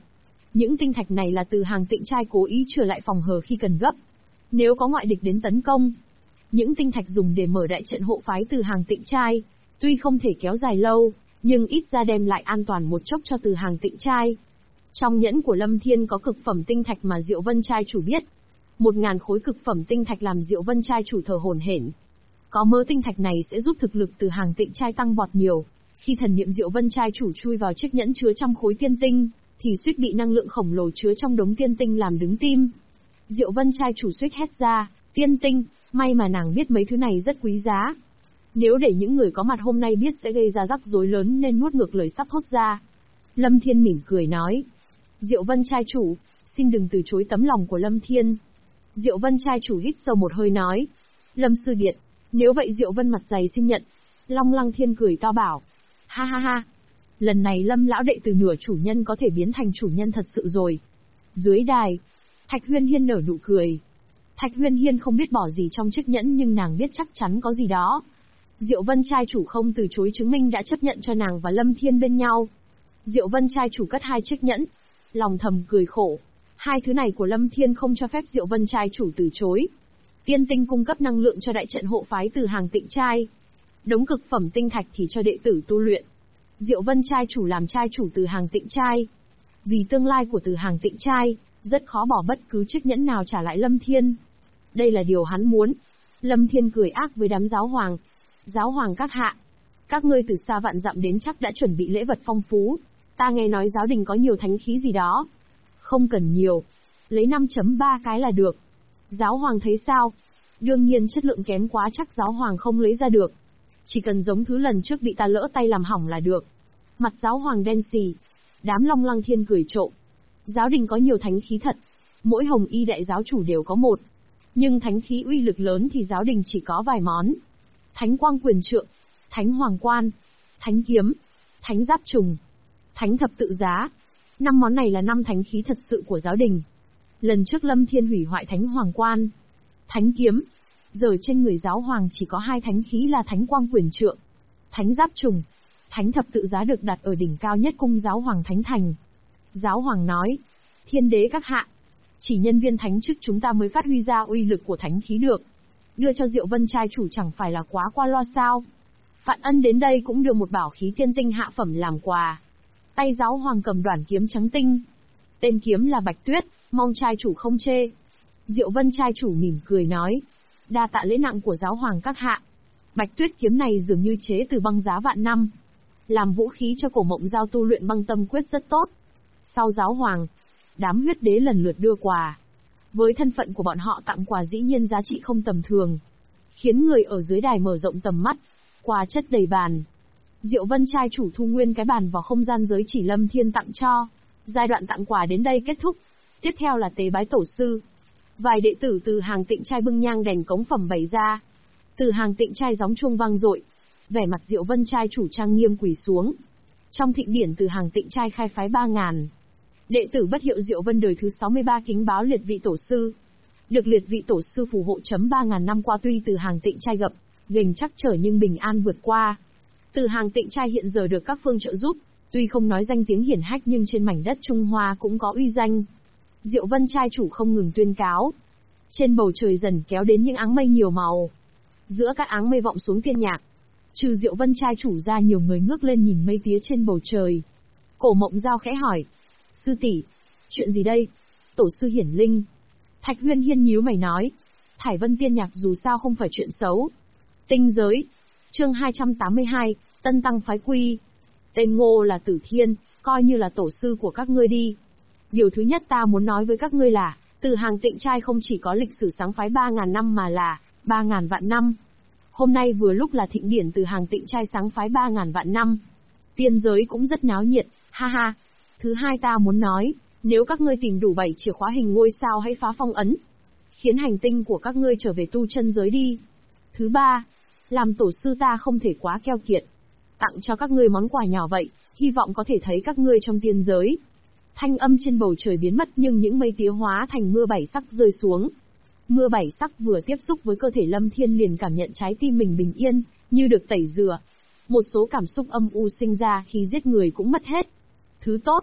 Những tinh thạch này là từ hàng tịnh trai cố ý trở lại phòng hờ khi cần gấp. Nếu có ngoại địch đến tấn công, những tinh thạch dùng để mở đại trận hộ phái từ hàng tịnh trai, tuy không thể kéo dài lâu, nhưng ít ra đem lại an toàn một chốc cho từ hàng tịnh trai. Trong nhẫn của Lâm Thiên có cực phẩm tinh thạch mà Diệu Vân trai chủ biết. 1000 khối cực phẩm tinh thạch làm Diệu Vân trai chủ thờ hổn hển. Có mớ tinh thạch này sẽ giúp thực lực từ hàng tịnh trai tăng vọt nhiều. Khi thần niệm Diệu Vân trai chủ chui vào chiếc nhẫn chứa trăm khối tiên tinh, thì suýt bị năng lượng khổng lồ chứa trong đống tiên tinh làm đứng tim. Diệu Vân trai chủ suýt hét ra, tiên tinh, may mà nàng biết mấy thứ này rất quý giá. Nếu để những người có mặt hôm nay biết sẽ gây ra rắc rối lớn nên nuốt ngược lời sắp thốt ra. Lâm Thiên mỉm cười nói, Diệu Vân trai chủ, xin đừng từ chối tấm lòng của Lâm Thiên. Diệu Vân trai chủ hít sâu một hơi nói, Lâm sư điện, nếu vậy Diệu Vân mặt dày xin nhận. Long Lăng Thiên cười to bảo, ha ha ha, lần này Lâm lão đệ từ nửa chủ nhân có thể biến thành chủ nhân thật sự rồi. Dưới đài, Thạch Huyên Hiên nở nụ cười. Thạch Huyên Hiên không biết bỏ gì trong chiếc nhẫn nhưng nàng biết chắc chắn có gì đó. Diệu Vân trai chủ không từ chối chứng minh đã chấp nhận cho nàng và Lâm Thiên bên nhau. Diệu Vân trai chủ cất 2 chiếc nhẫn, lòng thầm cười khổ. 2 thứ này của Lâm Thiên không cho phép Diệu Vân trai chủ từ chối. Tiên tinh cung cấp năng lượng cho đại trận hộ phái từ hàng tịnh trai. Đống cực phẩm tinh thạch thì cho đệ tử tu luyện. Diệu Vân trai chủ làm trai chủ từ hàng tịnh trai. Vì tương lai của từ hàng tịnh trai, rất khó bỏ bất cứ chiếc nhẫn nào trả lại Lâm Thiên. Đây là điều hắn muốn. Lâm Thiên cười ác với đám giáo hoàng. Giáo hoàng các hạ, các ngươi từ xa vạn dặm đến chắc đã chuẩn bị lễ vật phong phú. Ta nghe nói giáo đình có nhiều thánh khí gì đó. Không cần nhiều, lấy 5.3 cái là được. Giáo hoàng thấy sao? Đương nhiên chất lượng kém quá chắc giáo hoàng không lấy ra được. Chỉ cần giống thứ lần trước bị ta lỡ tay làm hỏng là được. Mặt giáo hoàng đen xì. Đám Long Lăng Thiên cười trộm. Giáo đình có nhiều thánh khí thật. Mỗi hồng y đại giáo chủ đều có một. Nhưng thánh khí uy lực lớn thì giáo đình chỉ có vài món. Thánh quang quyền trượng, thánh hoàng quan, thánh kiếm, thánh giáp trùng, thánh thập tự giá. 5 món này là 5 thánh khí thật sự của giáo đình. Lần trước Lâm Thiên hủy hoại thánh hoàng quan, thánh kiếm. Giờ trên người giáo hoàng chỉ có 2 thánh khí là thánh quang quyền trượng, thánh giáp trùng, thánh thập tự giá được đặt ở đỉnh cao nhất cung giáo hoàng thánh thành. Giáo hoàng nói, thiên đế các hạ, chỉ nhân viên thánh chức chúng ta mới phát huy ra uy lực của thánh khí được. Đưa cho Diệu Vân trai chủ chẳng phải là quá qua loa sao? Phạn Ân đến đây cũng đưa một bảo khí tiên tinh hạ phẩm làm quà. Tay giáo hoàng cầm đoản kiếm trắng tinh. Tên kiếm là Bạch Tuyết, mong trai chủ không chê. Diệu Vân trai chủ mỉm cười nói, đa tạ lễ nặng của giáo hoàng các hạ. Bạch Tuyết kiếm này dường như chế từ băng giá vạn năm, làm vũ khí cho Cổ Mộng Giao tu luyện băng tâm quyết rất tốt. Sau giáo hoàng, đám huyết đế lần lượt đưa quà. Với thân phận của bọn họ tặng quà dĩ nhiên giá trị không tầm thường, khiến người ở dưới đài mở rộng tầm mắt. Quà chất đầy bàn. Diệu Vân trai chủ thu nguyên cái bàn vào không gian giới chỉ Lâm Thiên tặng cho. Giai đoạn tặng quà đến đây kết thúc. Tiếp theo là tế bái tổ sư. Vài đệ tử từ hàng tịnh trai bưng nhang đèn cống phẩm bày ra. Từ hàng tịnh trai gióng chuông vang dội. Vẻ mặt Diệu Vân trai chủ trang nghiêm quỳ xuống. Trong thịnh điển từ hàng tịnh trai khai phái 3000. Đệ tử bất hiệu Diệu Vân đời thứ 63 kính báo liệt vị tổ sư. Được liệt vị tổ sư phù hộ chấm 3000 năm qua tuy từ hàng tịnh trai gập ghềnh trắc trở nhưng bình an vượt qua. Từ hàng tịnh trai hiện giờ được các phương trợ giúp, tuy không nói danh tiếng hiển hách nhưng trên mảnh đất Trung Hoa cũng có uy danh. Diệu Vân trai chủ không ngừng tuyên cáo. Trên bầu trời dần kéo đến những áng mây nhiều màu. Giữa các áng mây vọng xuống tiên nhạc. Trừ Diệu Vân trai chủ ra nhiều người ngước lên nhìn mây tía trên bầu trời. Cổ Mộng Giao khẽ hỏi, sư tỷ, chuyện gì đây? Tổ sư hiển linh. Thạch Huyên Hiên nhíu mày nói, Thải Vân tiên nhạc dù sao không phải chuyện xấu. Tinh giới. Chương 282, Tân Tăng phái quy. Tên Ngô là Tử Thiên, coi như là tổ sư của các ngươi đi. Điều thứ nhất ta muốn nói với các ngươi là, từ hàng tịnh trai không chỉ có lịch sử sáng phái 3000 năm mà là 3000 vạn năm. Hôm nay vừa lúc là thịnh điển từ hàng tịnh trai sáng phái 3000 vạn năm. Tiên giới cũng rất náo nhiệt, ha ha. Thứ hai ta muốn nói, nếu các ngươi tìm đủ 7 chìa khóa hình ngôi sao hãy phá phong ấn, khiến hành tinh của các ngươi trở về tu chân giới đi. Thứ ba, làm tổ sư ta không thể quá keo kiệt, tặng cho các ngươi món quà nhỏ vậy, hy vọng có thể thấy các ngươi trong tiên giới. Thanh âm trên bầu trời biến mất nhưng những mây tía hóa thành mưa 7 sắc rơi xuống. Mưa 7 sắc vừa tiếp xúc với cơ thể Lâm Thiên liền cảm nhận trái tim mình bình yên, như được tẩy rửa. Một số cảm xúc âm u sinh ra khi giết người cũng mất hết. Thứ tốt.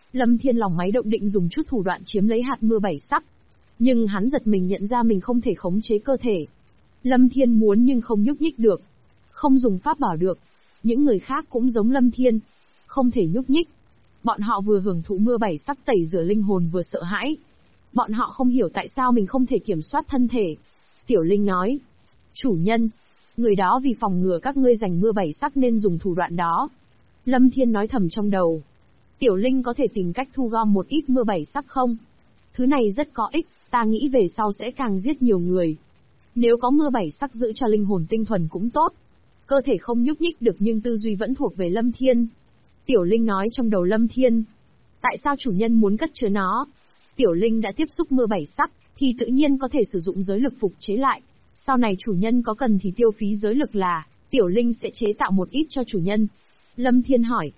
Lâm Thiên lòng máy động định dùng chút thủ đoạn chiếm lấy hạt mưa bảy sắc. Nhưng hắn giật mình nhận ra mình không thể khống chế cơ thể. Lâm Thiên muốn nhưng không nhúc nhích được. Không dùng pháp bảo được. Những người khác cũng giống Lâm Thiên. Không thể nhúc nhích. Bọn họ vừa hưởng thụ mưa bảy sắc tẩy rửa linh hồn vừa sợ hãi. Bọn họ không hiểu tại sao mình không thể kiểm soát thân thể. Tiểu Linh nói. Chủ nhân. Người đó vì phòng ngừa các ngươi giành mưa bảy sắc nên dùng thủ đoạn đó. Lâm Thiên nói thầm trong đầu. Tiểu Linh có thể tìm cách thu gom một ít mưa bảy sắc không? Thứ này rất có ích, ta nghĩ về sau sẽ càng giết nhiều người. Nếu có mưa bảy sắc giữ cho linh hồn tinh thuần cũng tốt. Cơ thể không nhúc nhích được nhưng tư duy vẫn thuộc về Lâm Thiên. Tiểu Linh nói trong đầu Lâm Thiên. Tại sao chủ nhân muốn cất chứa nó? Tiểu Linh đã tiếp xúc mưa bảy sắc, thì tự nhiên có thể sử dụng giới lực phục chế lại. Sau này chủ nhân có cần thì tiêu phí giới lực là, Tiểu Linh sẽ chế tạo một ít cho chủ nhân. Lâm Thiên hỏi.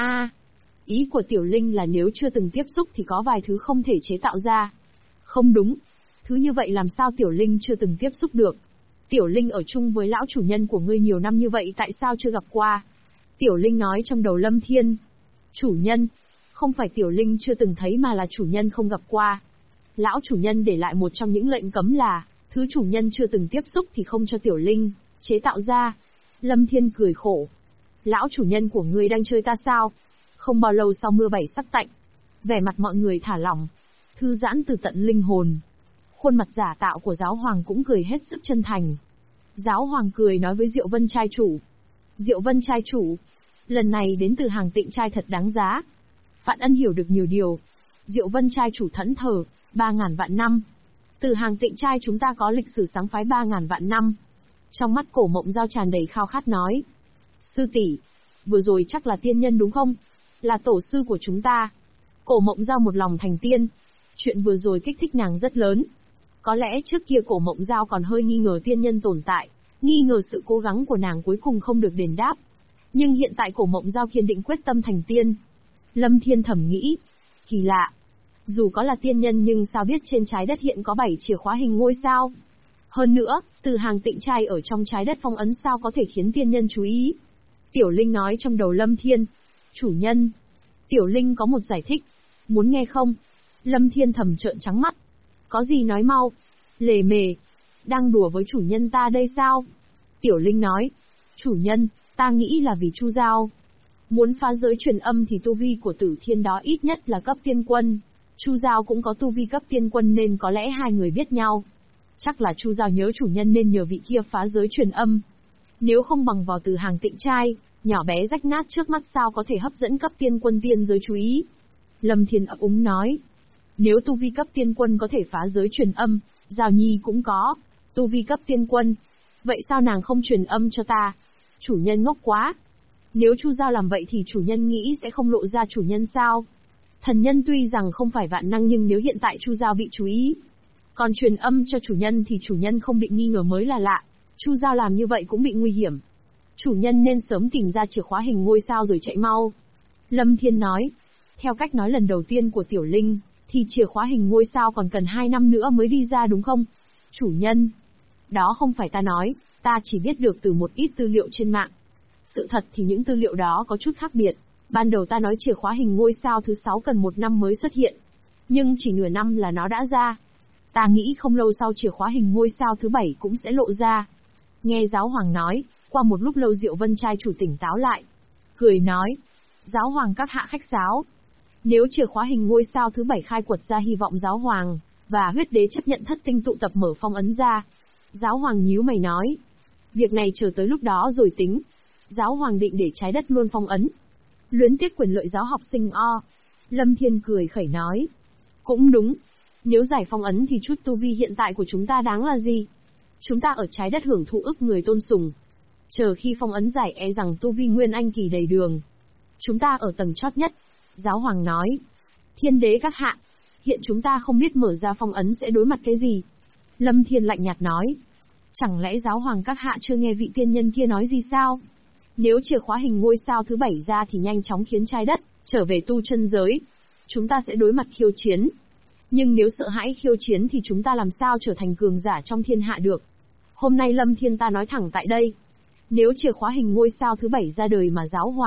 Ý của Tiểu Linh là nếu chưa từng tiếp xúc thì có vài thứ không thể chế tạo ra. Không đúng. Thứ như vậy làm sao Tiểu Linh chưa từng tiếp xúc được? Tiểu Linh ở chung với lão chủ nhân của ngươi nhiều năm như vậy tại sao chưa gặp qua? Tiểu Linh nói trong đầu Lâm Thiên. Chủ nhân. Không phải Tiểu Linh chưa từng thấy mà là chủ nhân không gặp qua. Lão chủ nhân để lại một trong những lệnh cấm là, thứ chủ nhân chưa từng tiếp xúc thì không cho Tiểu Linh chế tạo ra. Lâm Thiên cười khổ. Lão chủ nhân của ngươi đang chơi ta sao? Không bao lâu sau mưa bảy sắc tạnh, vẻ mặt mọi người thả lỏng, thư giãn từ tận linh hồn. Khuôn mặt giả tạo của Giáo Hoàng cũng cười hết sức chân thành. Giáo Hoàng cười nói với Diệu Vân trai chủ. Diệu Vân trai chủ, lần này đến từ Hàng Tịnh trai thật đáng giá. Phạn Ân hiểu được nhiều điều. Diệu Vân trai chủ thẫn thờ, 3.000 vạn năm. Từ Hàng Tịnh trai chúng ta có lịch sử sáng phái 3.000 vạn năm. Trong mắt Cổ Mộng Giao tràn đầy khao khát nói. Sư tỷ, vừa rồi chắc là tiên nhân đúng không? Là tổ sư của chúng ta. Cổ Mộng Giao một lòng thành tiên. Chuyện vừa rồi kích thích nàng rất lớn. Có lẽ trước kia Cổ Mộng Giao còn hơi nghi ngờ tiên nhân tồn tại, nghi ngờ sự cố gắng của nàng cuối cùng không được đền đáp. Nhưng hiện tại Cổ Mộng Giao kiên định quyết tâm thành tiên. Lâm Thiên thầm nghĩ. Kỳ lạ. Dù có là tiên nhân nhưng sao biết trên trái đất hiện có 7 chìa khóa hình ngôi sao? Hơn nữa, từ Hàng Tịnh trai ở trong trái đất phong ấn sao có thể khiến tiên nhân chú ý? Tiểu Linh nói trong đầu Lâm Thiên. Chủ nhân. Tiểu Linh có một giải thích. Muốn nghe không? Lâm Thiên thầm trợn trắng mắt. Có gì nói mau. Lề mề. Đang đùa với chủ nhân ta đây sao? Tiểu Linh nói. Chủ nhân, ta nghĩ là vì Chu Giao. Muốn phá giới truyền âm thì tu vi của Tử Thiên đó ít nhất là cấp tiên quân. Chu Giao cũng có tu vi cấp tiên quân nên có lẽ hai người biết nhau. Chắc là Chu Giao nhớ chủ nhân nên nhờ vị kia phá giới truyền âm. Nếu không bằng vào từ Hàng Tịnh trai, nhỏ bé rách nát trước mắt sao có thể hấp dẫn cấp tiên quân tiên giới chú ý. Lâm Thiên ấp úng nói. Nếu tu vi cấp tiên quân có thể phá giới truyền âm, Giao Nhi cũng có tu vi cấp tiên quân. Vậy sao nàng không truyền âm cho ta? Chủ nhân ngốc quá. Nếu Chu Giao làm vậy thì chủ nhân nghĩ sẽ không lộ ra chủ nhân sao? Thần nhân tuy rằng không phải vạn năng nhưng nếu hiện tại Chu Giao bị chú ý, còn truyền âm cho chủ nhân thì chủ nhân không bị nghi ngờ mới là lạ. Chu Giao làm như vậy cũng bị nguy hiểm. Chủ nhân nên sớm tìm ra chìa khóa hình ngôi sao rồi chạy mau. Lâm Thiên nói. Theo cách nói lần đầu tiên của Tiểu Linh, thì chìa khóa hình ngôi sao còn cần 2 năm nữa mới đi ra đúng không? Chủ nhân. Đó không phải ta nói, ta chỉ biết được từ một ít tư liệu trên mạng. Sự thật thì những tư liệu đó có chút khác biệt. Ban đầu ta nói chìa khóa hình ngôi sao thứ 6 cần 1 năm mới xuất hiện. Nhưng chỉ nửa năm là nó đã ra. Ta nghĩ không lâu sau chìa khóa hình ngôi sao thứ 7 cũng sẽ lộ ra. Nghe Giáo Hoàng nói, qua một lúc lâu Diệu Vân trai chủ tỉnh táo lại. Cười nói. Giáo Hoàng các hạ khách sáo. Nếu chìa khóa hình ngôi sao thứ 7 khai quật ra hy vọng Giáo Hoàng và huyết đế chấp nhận thất tinh tụ tập mở phong ấn ra. Giáo Hoàng nhíu mày nói. Việc này chờ tới lúc đó rồi tính. Giáo Hoàng định để trái đất luôn phong ấn. Luyến tiếc quyền lợi giáo học sinh o. Lâm Thiên cười khẩy nói. Cũng đúng. Nếu giải phong ấn thì chút tu vi hiện tại của chúng ta đáng là gì? Chúng ta ở trái đất hưởng thụ ức người tôn sùng. Chờ khi phong ấn giải e rằng tu vi nguyên anh kỳ đầy đường. Chúng ta ở tầng chót nhất. Giáo Hoàng nói. Thiên đế các hạ. Hiện chúng ta không biết mở ra phong ấn sẽ đối mặt cái gì. Lâm Thiên lạnh nhạt nói. Chẳng lẽ Giáo Hoàng các hạ chưa nghe vị tiên nhân kia nói gì sao? Nếu chìa khóa hình ngôi sao thứ 7 ra thì nhanh chóng khiến trái đất trở về tu chân giới. Chúng ta sẽ đối mặt khiêu chiến. Nhưng nếu sợ hãi khiêu chiến thì chúng ta làm sao trở thành cường giả trong thiên hạ được? Hôm nay Lâm Thiên ta nói thẳng tại đây. Nếu chìa khóa hình ngôi sao thứ 7 ra đời mà Giáo Hoàng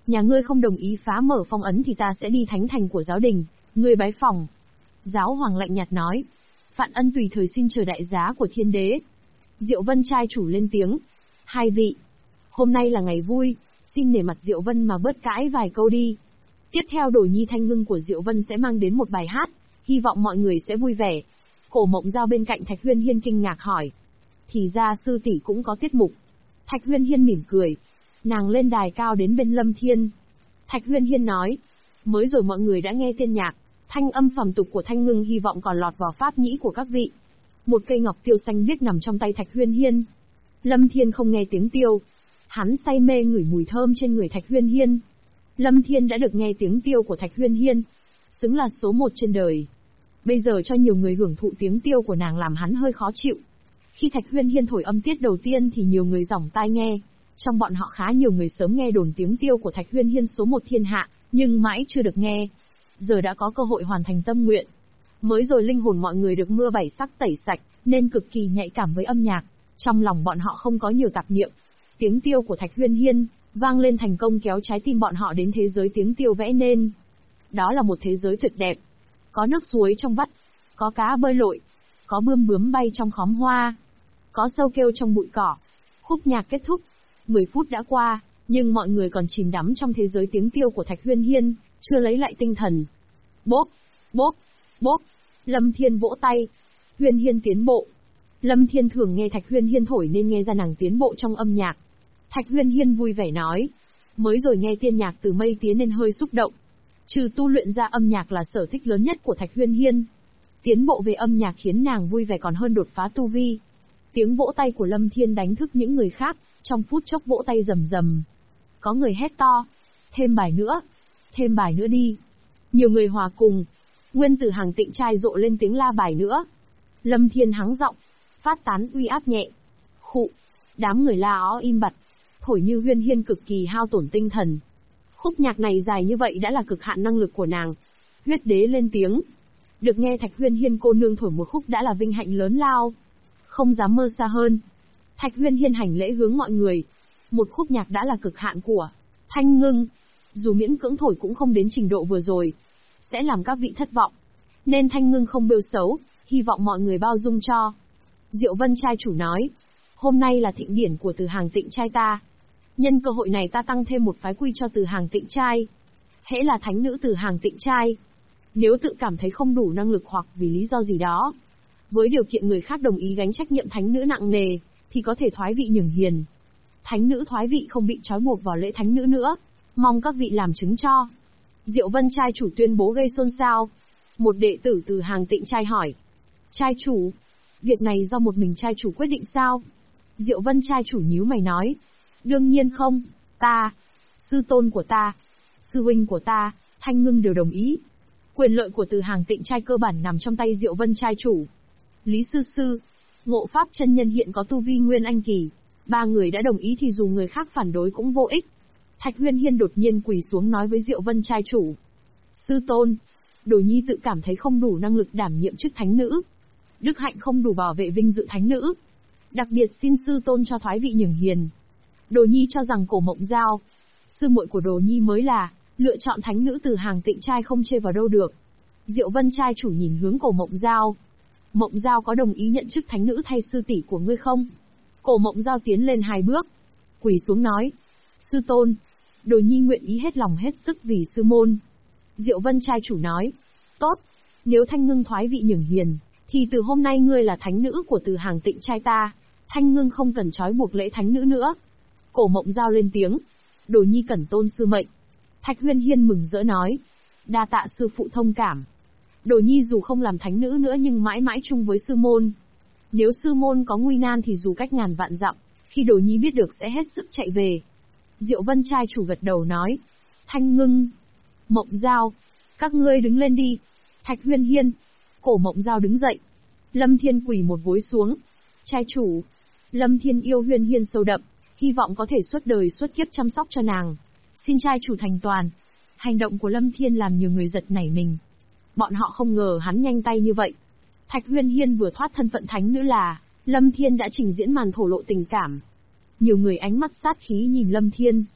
Nhà ngươi không đồng ý phá mở phong ấn thì ta sẽ đi thánh thành của giáo đình, ngươi bái phỏng. Giáo hoàng lạnh nhạt nói. Phạn Ân tùy thời xin chờ đại giá của thiên đế. Diệu Vân trai chủ lên tiếng. Hai vị, hôm nay là ngày vui, xin nể mặt Diệu Vân mà bớt cãi vài câu đi. Tiếp theo Đồ Nhi Thanh Ngưng của Diệu Vân sẽ mang đến một bài hát, hy vọng mọi người sẽ vui vẻ. Cổ Mộng Giao bên cạnh Thạch Huyên Hiên kinh ngạc hỏi. Thì ra sư tỷ cũng có tiết mục. Thạch Huyên Hiên mỉm cười. Nàng lên đài cao đến bên Lâm Thiên. Thạch Huyên Hiên nói. Mới rồi mọi người đã nghe tiên nhạc, thanh âm phàm tục của Thanh Ngưng hy vọng còn lọt vào pháp nhĩ của các vị. Một cây ngọc tiêu xanh biếc nằm trong tay Thạch Huyên Hiên. Lâm Thiên không nghe tiếng tiêu. Hắn say mê ngửi mùi thơm trên người Thạch Huyên Hiên. Lâm Thiên đã được nghe tiếng tiêu của Thạch Huyên Hiên. Xứng là số một trên đời. Bây giờ cho nhiều người hưởng thụ tiếng tiêu của nàng làm hắn hơi khó chịu. Khi Thạch Huyên Hiên thổi âm tiết đầu tiên thì nhiều người giỏng tai nghe. Trong bọn họ khá nhiều người sớm nghe đồn tiếng tiêu của Thạch Huyên Hiên số một thiên hạ, nhưng mãi chưa được nghe. Giờ đã có cơ hội hoàn thành tâm nguyện. Mới rồi linh hồn mọi người được mưa bảy sắc tẩy sạch, nên cực kỳ nhạy cảm với âm nhạc. Trong lòng bọn họ không có nhiều tạp niệm. Tiếng tiêu của Thạch Huyên Hiên vang lên thành công kéo trái tim bọn họ đến thế giới tiếng tiêu vẽ nên. Đó là một thế giới tuyệt đẹp. Có nước suối trong vắt, có cá bơi lội, có bươm bướm bay trong khóm hoa, có sâu kêu trong bụi cỏ. Khúc nhạc kết thúc, 10 phút đã qua, nhưng mọi người còn chìm đắm trong thế giới tiếng tiêu của Thạch Huyên Hiên, chưa lấy lại tinh thần. Bốp, bốp, bốp, Lâm Thiên vỗ tay. Huyên Hiên tiến bộ. Lâm Thiên thường nghe Thạch Huyên Hiên thổi nên nghe ra nàng tiến bộ trong âm nhạc. Thạch Huyên Hiên vui vẻ nói. Mới rồi nghe tiên nhạc từ mây tía nên hơi xúc động. Trừ tu luyện ra âm nhạc là sở thích lớn nhất của Thạch Huyên Hiên. Tiến bộ về âm nhạc khiến nàng vui vẻ còn hơn đột phá tu vi. Tiếng vỗ tay của Lâm Thiên đánh thức những người khác, trong phút chốc vỗ tay rầm rầm. Có người hét to. Thêm bài nữa. Thêm bài nữa đi. Nhiều người hòa cùng. Nguyên Tử Hàng Tịnh trai rộ lên tiếng la bài nữa. Lâm Thiên hắng giọng, phát tán uy áp nhẹ. Khụ. Đám người la ó im bặt. Thổi như Huyên Hiên cực kỳ hao tổn tinh thần. Khúc nhạc này dài như vậy đã là cực hạn năng lực của nàng. Huyết đế lên tiếng. Được nghe Thạch Huyên Hiên cô nương thổi một khúc đã là vinh hạnh lớn lao. Không dám mơ xa hơn. Thạch Huyên Hiên hành lễ hướng mọi người. Một khúc nhạc đã là cực hạn của Thanh Ngưng. Dù miễn cưỡng thổi cũng không đến trình độ vừa rồi, sẽ làm các vị thất vọng. Nên Thanh Ngưng không bêu xấu, hy vọng mọi người bao dung cho. Diệu Vân trai chủ nói. Hôm nay là thịnh điển của Từ Hàng Tịnh trai ta. Nhân cơ hội này ta tăng thêm một phái quy cho Từ Hàng Tịnh trai. Hễ là thánh nữ Từ Hàng Tịnh trai, nếu tự cảm thấy không đủ năng lực hoặc vì lý do gì đó, với điều kiện người khác đồng ý gánh trách nhiệm thánh nữ nặng nề, thì có thể thoái vị nhường hiền. Thánh nữ thoái vị không bị trói buộc vào lễ thánh nữ nữa, mong các vị làm chứng cho. Diệu Vân trai chủ tuyên bố gây xôn xao. Một đệ tử Từ Hàng Tịnh trai hỏi. Trai chủ, việc này do một mình trai chủ quyết định sao? Diệu Vân trai chủ nhíu mày nói. Đương nhiên không, ta, sư tôn của ta, sư huynh của ta, Thanh Ngưng đều đồng ý. Quyền lợi của Từ Hàng Tịnh trai cơ bản nằm trong tay Diệu Vân trai chủ. Lý sư sư, Ngộ Pháp chân nhân hiện có tu vi nguyên anh kỳ. Ba người đã đồng ý thì dù người khác phản đối cũng vô ích. Thạch Huyên Hiên đột nhiên quỳ xuống nói với Diệu Vân trai chủ. Sư tôn, Đồ Nhi tự cảm thấy không đủ năng lực đảm nhiệm chức thánh nữ. Đức hạnh không đủ bảo vệ vinh dự thánh nữ. Đặc biệt xin sư tôn cho thoái vị nhường hiền. Đồ Nhi cho rằng Cổ Mộng Giao, sư muội của Đồ Nhi mới là lựa chọn thánh nữ Từ Hàng Tịnh trai không chê vào đâu được. Diệu Vân trai chủ nhìn hướng Cổ Mộng Giao. Mộng Giao có đồng ý nhận chức thánh nữ thay sư tỷ của ngươi không? Cổ Mộng Giao tiến lên 2 bước, quỳ xuống nói. Sư tôn, Đồ Nhi nguyện ý hết lòng hết sức vì sư môn. Diệu Vân trai chủ nói. Tốt, nếu Thanh Ngưng thoái vị nhường hiền, thì từ hôm nay ngươi là thánh nữ của Từ Hàng Tịnh trai ta. Thanh Ngưng không cần trói buộc lễ thánh nữ nữa. Cổ Mộng Giao lên tiếng. Đồ Nhi cẩn tôn sư mệnh. Thạch Huyên Hiên mừng rỡ nói. Đa tạ sư phụ thông cảm. Đồ Nhi dù không làm thánh nữ nữa nhưng mãi mãi chung với sư môn. Nếu sư môn có nguy nan thì dù cách ngàn vạn dặm, khi Đồ Nhi biết được sẽ hết sức chạy về. Diệu Vân trai chủ gật đầu nói. Thanh Ngưng, Mộng Giao, các ngươi đứng lên đi. Thạch Huyên Hiên, Cổ Mộng Giao đứng dậy. Lâm Thiên quỳ một gối xuống. Trai chủ, Lâm Thiên yêu Huyên Hiên sâu đậm, hy vọng có thể suốt đời suốt kiếp chăm sóc cho nàng. Xin trai chủ thành toàn. Hành động của Lâm Thiên làm nhiều người giật nảy mình. Bọn họ không ngờ hắn nhanh tay như vậy. Thạch Huyên Hiên vừa thoát thân phận thánh nữ là Lâm Thiên đã trình diễn màn thổ lộ tình cảm. Nhiều người ánh mắt sát khí nhìn Lâm Thiên.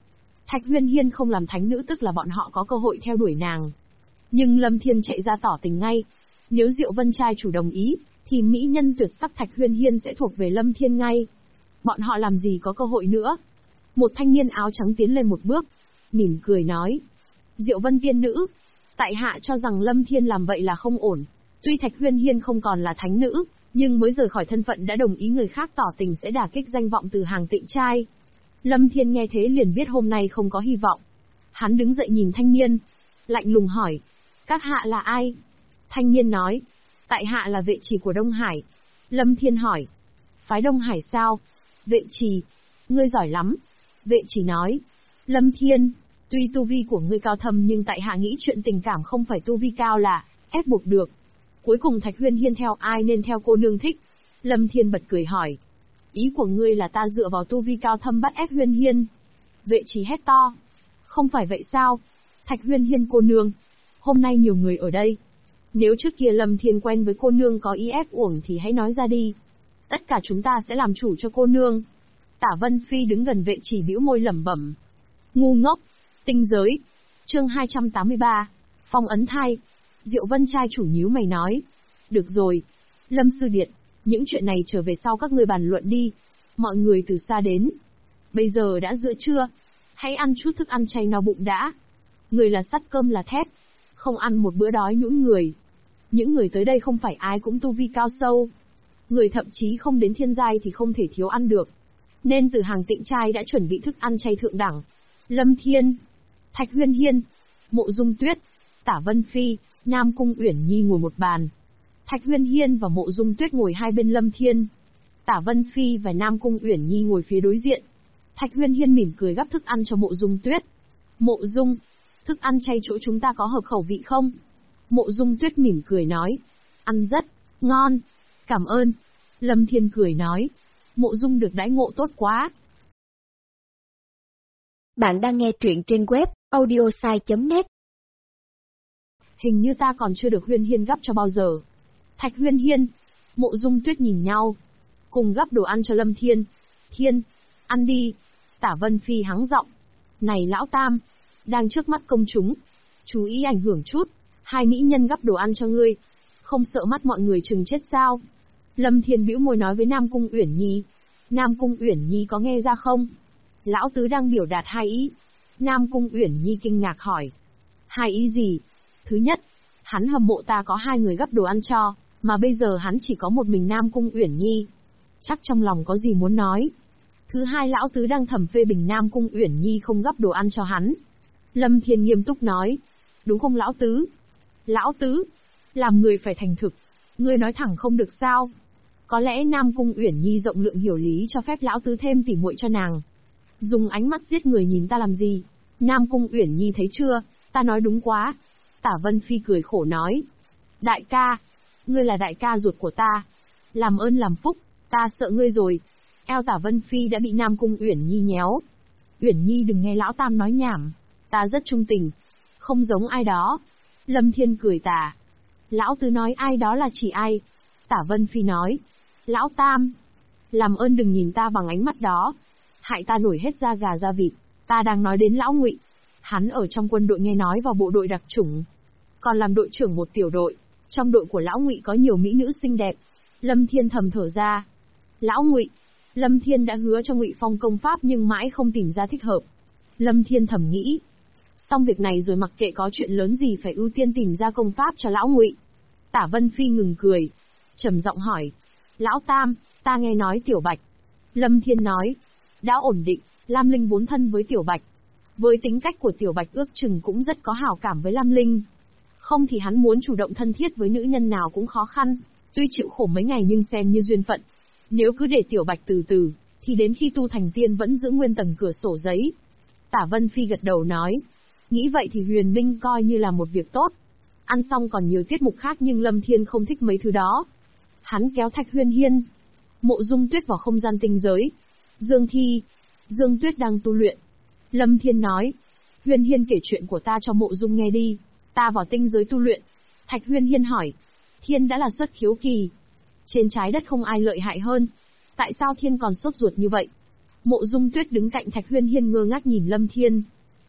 Thạch Huyên Hiên không làm thánh nữ tức là bọn họ có cơ hội theo đuổi nàng. Nhưng Lâm Thiên chạy ra tỏ tình ngay. Nếu Diệu Vân Trai chủ đồng ý, thì mỹ nhân tuyệt sắc Thạch Huyên Hiên sẽ thuộc về Lâm Thiên ngay. Bọn họ làm gì có cơ hội nữa. Một thanh niên áo trắng tiến lên một bước, mỉm cười nói. Diệu Vân tiên nữ, tại hạ cho rằng Lâm Thiên làm vậy là không ổn. Tuy Thạch Huyên Hiên không còn là thánh nữ, nhưng mới rời khỏi thân phận đã đồng ý người khác tỏ tình sẽ đả kích danh vọng từ hàng Tịnh trai. Lâm Thiên nghe thế liền biết hôm nay không có hy vọng. Hắn đứng dậy nhìn thanh niên, lạnh lùng hỏi. Các hạ là ai? Thanh niên nói. Tại hạ là vệ trì của Đông Hải. Lâm Thiên hỏi. Phái Đông Hải sao? Vệ trì. Ngươi giỏi lắm. Vệ trì nói. Lâm Thiên, tuy tu vi của ngươi cao thâm nhưng tại hạ nghĩ chuyện tình cảm không phải tu vi cao là ép buộc được. Cuối cùng Thạch Huyên Hiên theo ai nên theo cô nương thích? Lâm Thiên bật cười hỏi. Ý của ngươi là ta dựa vào tu vi cao thâm bắt ép Huyên Hiên? Vệ trì hét to. Không phải vậy sao? Thạch Huyên Hiên cô nương. Hôm nay nhiều người ở đây. Nếu trước kia Lâm Thiên quen với cô nương có ý ép uổng thì hãy nói ra đi. Tất cả chúng ta sẽ làm chủ cho cô nương. Tả Vân Phi đứng gần vệ trì bĩu môi lẩm bẩm. Ngu ngốc. Tinh giới. Chương 283. Phong ấn thai. Diệu Vân trai chủ nhíu mày nói. Được rồi. Lâm sư điệt, những chuyện này trở về sau các ngươi bàn luận đi. Mọi người từ xa đến. Bây giờ đã giữa trưa. Hãy ăn chút thức ăn chay no bụng đã. Người là sắt cơm là thép. Không ăn một bữa đói nhũn người. Những người tới đây không phải ai cũng tu vi cao sâu. Người thậm chí không đến thiên giai thì không thể thiếu ăn được. Nên từ hàng Tịnh trai đã chuẩn bị thức ăn chay thượng đẳng. Lâm Thiên, Thạch Huyên Hiên, Mộ Dung Tuyết, Tả Vân Phi, Nam Cung Uyển Nhi ngồi một bàn. Thạch Huyên Hiên và Mộ Dung Tuyết ngồi hai bên Lâm Thiên. Tả Vân Phi và Nam Cung Uyển Nhi ngồi phía đối diện. Thạch Huyên Hiên mỉm cười gắp thức ăn cho Mộ Dung Tuyết. Mộ Dung, thức ăn chay chỗ chúng ta có hợp khẩu vị không? Mộ Dung Tuyết mỉm cười nói. Ăn rất ngon. Cảm ơn. Lâm Thiên cười nói. Mộ Dung được đãi ngộ tốt quá. Bạn đang nghe truyện trên web audiosai.net. Hình như ta còn chưa được Huyên Hiên gắp cho bao giờ. Thạch Huyên Hiên, Mộ Dung Tuyết nhìn nhau. Cùng gắp đồ ăn cho Lâm Thiên. Thiên, ăn đi. Tả Vân Phi hắng giọng. Này lão tam, đang trước mắt công chúng. Chú ý ảnh hưởng chút. Hai mỹ nhân gắp đồ ăn cho ngươi. Không sợ mắt mọi người chừng chết sao? Lâm Thiên bĩu môi nói với Nam Cung Uyển Nhi. Nam Cung Uyển Nhi có nghe ra không? Lão tứ đang biểu đạt hai ý. Nam Cung Uyển Nhi kinh ngạc hỏi. Hai ý gì? Thứ nhất, hắn hâm mộ ta có hai người gắp đồ ăn cho, mà bây giờ hắn chỉ có một mình Nam Cung Uyển Nhi. Chắc trong lòng có gì muốn nói. Thứ hai, lão tứ đang thầm phê bình Nam Cung Uyển Nhi không gắp đồ ăn cho hắn. Lâm Thiên nghiêm túc nói. Đúng không lão tứ? Lão tứ, làm người phải thành thực. Ngươi nói thẳng không được sao? Có lẽ Nam Cung Uyển Nhi rộng lượng hiểu lý cho phép lão tứ thêm tỉ muội cho nàng. Dùng ánh mắt giết người nhìn ta làm gì? Nam Cung Uyển Nhi thấy chưa, ta nói đúng quá. Tả Vân Phi cười khổ nói. Đại ca, ngươi là đại ca ruột của ta. Làm ơn làm phúc, ta sợ ngươi rồi. Eo Tả Vân Phi đã bị Nam Cung Uyển Nhi nhéo. Uyển Nhi đừng nghe lão tam nói nhảm. Ta rất trung tình. Không giống ai đó. Lâm Thiên cười tà. Lão tứ nói ai đó là chỉ ai? Tả Vân Phi nói. Lão tam, làm ơn đừng nhìn ta bằng ánh mắt đó. Hại ta nổi hết da gà da vịt. Ta đang nói đến lão Ngụy. Hắn ở trong quân đội nghe nói vào bộ đội đặc chủng. Còn làm đội trưởng một tiểu đội. Trong đội của lão Ngụy có nhiều mỹ nữ xinh đẹp. Lâm Thiên thầm thở ra. Lão Ngụy. Lâm Thiên đã hứa cho Ngụy Phong công pháp nhưng mãi không tìm ra thích hợp. Lâm Thiên thầm nghĩ. Xong việc này rồi mặc kệ có chuyện lớn gì phải ưu tiên tìm ra công pháp cho lão Ngụy. Tả Vân Phi ngừng cười. Trầm giọng hỏi. Lão Tam, ta nghe nói Tiểu Bạch. Lâm Thiên nói. Đã ổn định, Lam Linh vốn thân với Tiểu Bạch. Với tính cách của Tiểu Bạch ước chừng cũng rất có hảo cảm với Lam Linh. Không thì hắn muốn chủ động thân thiết với nữ nhân nào cũng khó khăn. Tuy chịu khổ mấy ngày nhưng xem như duyên phận. Nếu cứ để Tiểu Bạch từ từ, thì đến khi tu thành tiên vẫn giữ nguyên tầng cửa sổ giấy. Tả Vân Phi gật đầu nói. Nghĩ vậy thì huyền minh coi như là một việc tốt. Ăn xong còn nhiều tiết mục khác nhưng Lâm Thiên không thích mấy thứ đó. Hắn kéo Thạch Huyên Hiên, Mộ Dung Tuyết vào không gian tinh giới. Dương Tuyết đang tu luyện. Lâm Thiên nói. Huyên Hiên kể chuyện của ta cho Mộ Dung nghe đi. Ta vào tinh giới tu luyện. Thạch Huyên Hiên hỏi. Thiên đã là xuất khiếu kỳ. Trên trái đất không ai lợi hại hơn. Tại sao Thiên còn sốt ruột như vậy? Mộ Dung Tuyết đứng cạnh Thạch Huyên Hiên ngơ ngác nhìn Lâm Thiên.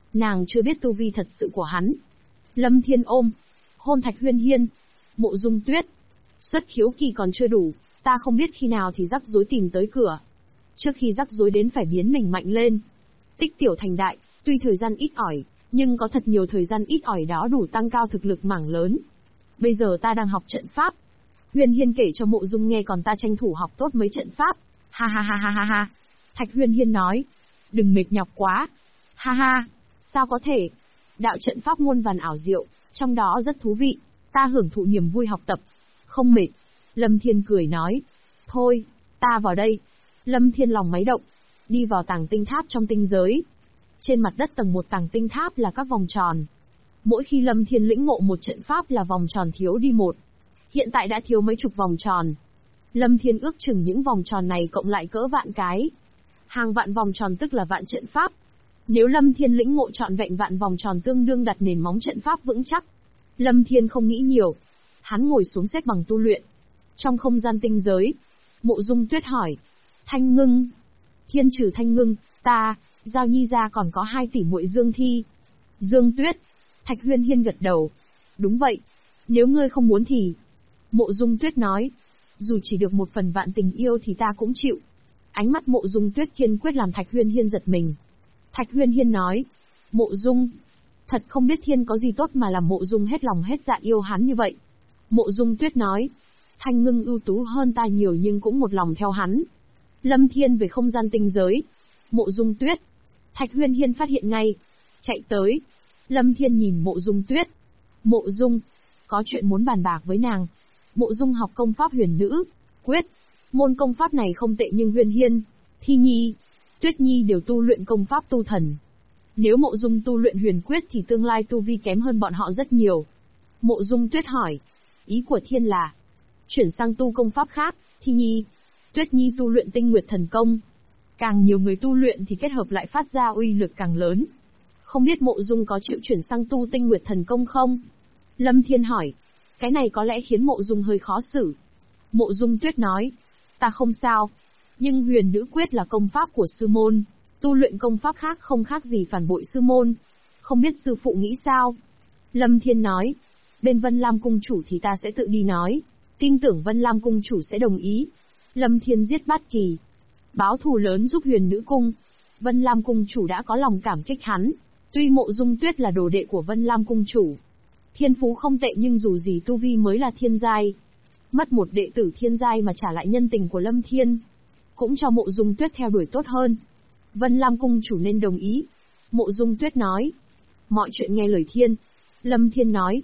Nàng chưa biết tu vi thật sự của hắn. Lâm Thiên ôm, hôn Thạch Huyên Hiên. Mộ Dung Tuyết, xuất khiếu kỳ còn chưa đủ, ta không biết khi nào thì rắc rối tìm tới cửa. Trước khi rắc rối đến phải biến mình mạnh lên. Tích tiểu thành đại, tuy thời gian ít ỏi, nhưng có thật nhiều thời gian ít ỏi đó đủ tăng cao thực lực mảng lớn. Bây giờ ta đang học trận pháp. Huyên Hiên kể cho Mộ Dung nghe còn ta tranh thủ học tốt mấy trận pháp. Ha ha ha ha ha ha. Thạch Huyên Hiên nói. Đừng mệt nhọc quá. Ha ha. Sao có thể? Đạo trận pháp muôn vàn ảo diệu, trong đó rất thú vị. Ta hưởng thụ niềm vui học tập. Không mệt. Lâm Thiên cười nói. Thôi, ta vào đây. Lâm Thiên lòng máy động. Đi vào tàng tinh tháp trong tinh giới. Trên mặt đất tầng 1 tàng tinh tháp là các vòng tròn. Mỗi khi Lâm Thiên lĩnh ngộ một trận pháp là vòng tròn thiếu đi một. Hiện tại đã thiếu mấy chục vòng tròn. Lâm Thiên ước chừng những vòng tròn này cộng lại cỡ vạn cái. Hàng vạn vòng tròn tức là vạn trận pháp. Nếu Lâm Thiên lĩnh ngộ trọn vẹn vạn vòng tròn tương đương đặt nền móng trận pháp vững chắc. Lâm Thiên không nghĩ nhiều. Hắn ngồi xuống xếp bằng tu luyện. Trong không gian tinh giới, Mộ Dung Tuyết hỏi. Thanh Ngưng. Thiên trừ Thanh Ngưng, ta, Giao Nhi gia còn có 2 tỷ muội Dương Thi. Dương Tuyết. Thạch Huyên Hiên gật đầu. Đúng vậy. Nếu ngươi không muốn thì... Mộ Dung Tuyết nói. Dù chỉ được 1/1000 tình yêu thì ta cũng chịu. Ánh mắt Mộ Dung Tuyết kiên quyết làm Thạch Huyên Hiên giật mình. Thạch Huyên Hiên nói. Mộ Dung. Thật không biết Thiên có gì tốt mà làm Mộ Dung hết lòng hết dạ yêu hắn như vậy. Mộ Dung Tuyết nói. Thanh Ngưng ưu tú hơn ta nhiều nhưng cũng một lòng theo hắn. Lâm Thiên về không gian tinh giới. Mộ Dung Tuyết. Thạch Huyên Hiên phát hiện ngay. Chạy tới. Lâm Thiên nhìn Mộ Dung Tuyết. Mộ Dung. Có chuyện muốn bàn bạc với nàng. Mộ Dung học công pháp huyền nữ. Quyết. Môn công pháp này không tệ nhưng Huyên Hiên, Thi Nhi, Tuyết Nhi đều tu luyện công pháp tu thần. Nếu Mộ Dung tu luyện huyền quyết thì tương lai tu vi kém hơn bọn họ rất nhiều. Mộ Dung Tuyết hỏi. Ý của Thiên là chuyển sang tu công pháp khác. Thi Nhi, Tuyết Nhi tu luyện tinh nguyệt thần công. Càng nhiều người tu luyện thì kết hợp lại phát ra uy lực càng lớn. Không biết Mộ Dung có chịu chuyển sang tu tinh nguyệt thần công không? Lâm Thiên hỏi. Cái này có lẽ khiến Mộ Dung hơi khó xử. Mộ Dung Tuyết nói. Ta không sao. Nhưng huyền nữ quyết là công pháp của sư môn. Tu luyện công pháp khác không khác gì phản bội sư môn. Không biết sư phụ nghĩ sao? Lâm Thiên nói. Bên Vân Lam cung chủ thì ta sẽ tự đi nói. Tin tưởng Vân Lam cung chủ sẽ đồng ý. Lâm Thiên giết Bát Kỳ. Báo thù lớn giúp huyền nữ cung. Vân Lam cung chủ đã có lòng cảm kích hắn. Tuy Mộ Dung Tuyết là đồ đệ của Vân Lam cung chủ, thiên phú không tệ nhưng dù gì tu vi mới là thiên giai. Mất một đệ tử thiên giai mà trả lại nhân tình của Lâm Thiên, cũng cho Mộ Dung Tuyết theo đuổi tốt hơn. Vân Lam cung chủ nên đồng ý. Mộ Dung Tuyết nói. Mọi chuyện nghe lời Thiên. Lâm Thiên nói.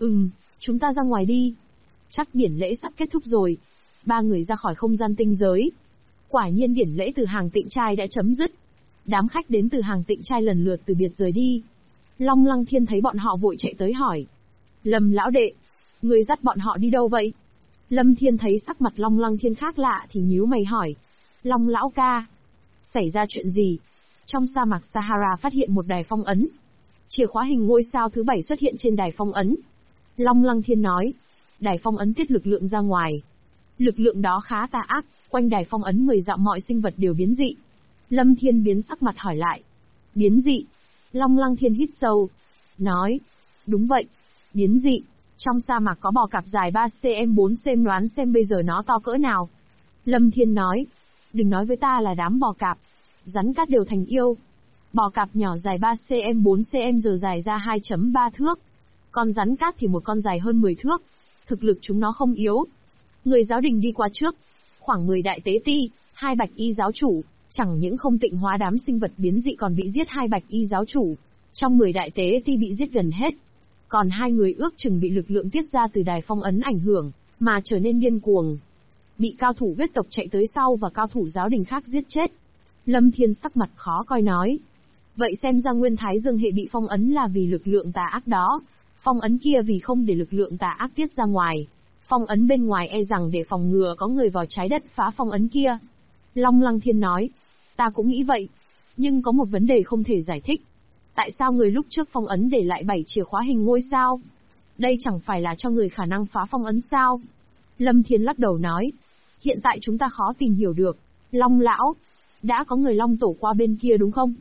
Chúng ta ra ngoài đi. Chắc điển lễ sắp kết thúc rồi. 3 người ra khỏi không gian tinh giới. Quả nhiên điển lễ từ Hàng Tịnh Trai đã chấm dứt. Đám khách đến từ Hàng Tịnh Trai lần lượt từ biệt rời đi. Long Lăng Thiên thấy bọn họ vội chạy tới hỏi. Lâm lão đệ, người dắt bọn họ đi đâu vậy? Lâm Thiên thấy sắc mặt Long Lăng Thiên khác lạ thì nhíu mày hỏi. Long lão ca, xảy ra chuyện gì? Trong sa mạc Sahara phát hiện một đài phong ấn. Chìa khóa hình ngôi sao thứ 7 xuất hiện trên đài phong ấn. Long Lăng Thiên nói. Đài phong ấn tiết lực lượng ra ngoài. Lực lượng đó khá tà ác, quanh đài phong ấn 10 dặm mọi sinh vật đều biến dị. Lâm Thiên biến sắc mặt hỏi lại. Biến dị? Long Lăng Thiên hít sâu. Nói. Đúng vậy. Biến dị. Trong sa mạc có bò cạp dài 3cm 4cm, đoán xem bây giờ nó to cỡ nào. Lâm Thiên nói. Đừng nói với ta là đám bò cạp. Rắn cát đều thành yêu. Bò cạp nhỏ dài 3cm 4cm giờ dài ra 2,3 thước. Còn rắn cát thì một con dài hơn 10 thước. Thực lực chúng nó không yếu. Người giáo đình đi qua trước. Khoảng 10 đại tế ti, 2 bạch y giáo chủ. Chẳng những không tịnh hóa đám sinh vật biến dị còn bị giết 2 bạch y giáo chủ. Trong 10 đại tế ti bị giết gần hết. Còn 2 người ước chừng bị lực lượng tiết ra từ đài phong ấn ảnh hưởng, mà trở nên điên cuồng. Bị cao thủ huyết tộc chạy tới sau và cao thủ giáo đình khác giết chết. Lâm Thiên sắc mặt khó coi nói. Vậy xem ra Nguyên Thái Dương hệ bị phong ấn là vì lực lượng tà ác đó. Phong ấn kia vì không để lực lượng tà ác tiết ra ngoài. Phong ấn bên ngoài e rằng để phòng ngừa có người vào trái đất phá phong ấn kia. Long Lăng Thiên nói. Ta cũng nghĩ vậy. Nhưng có một vấn đề không thể giải thích. Tại sao người lúc trước phong ấn để lại 7 chìa khóa hình ngôi sao? Đây chẳng phải là cho người khả năng phá phong ấn sao? Lâm Thiên lắc đầu nói. Hiện tại chúng ta khó tìm hiểu được. Long lão, đã có người Long tổ qua bên kia đúng không?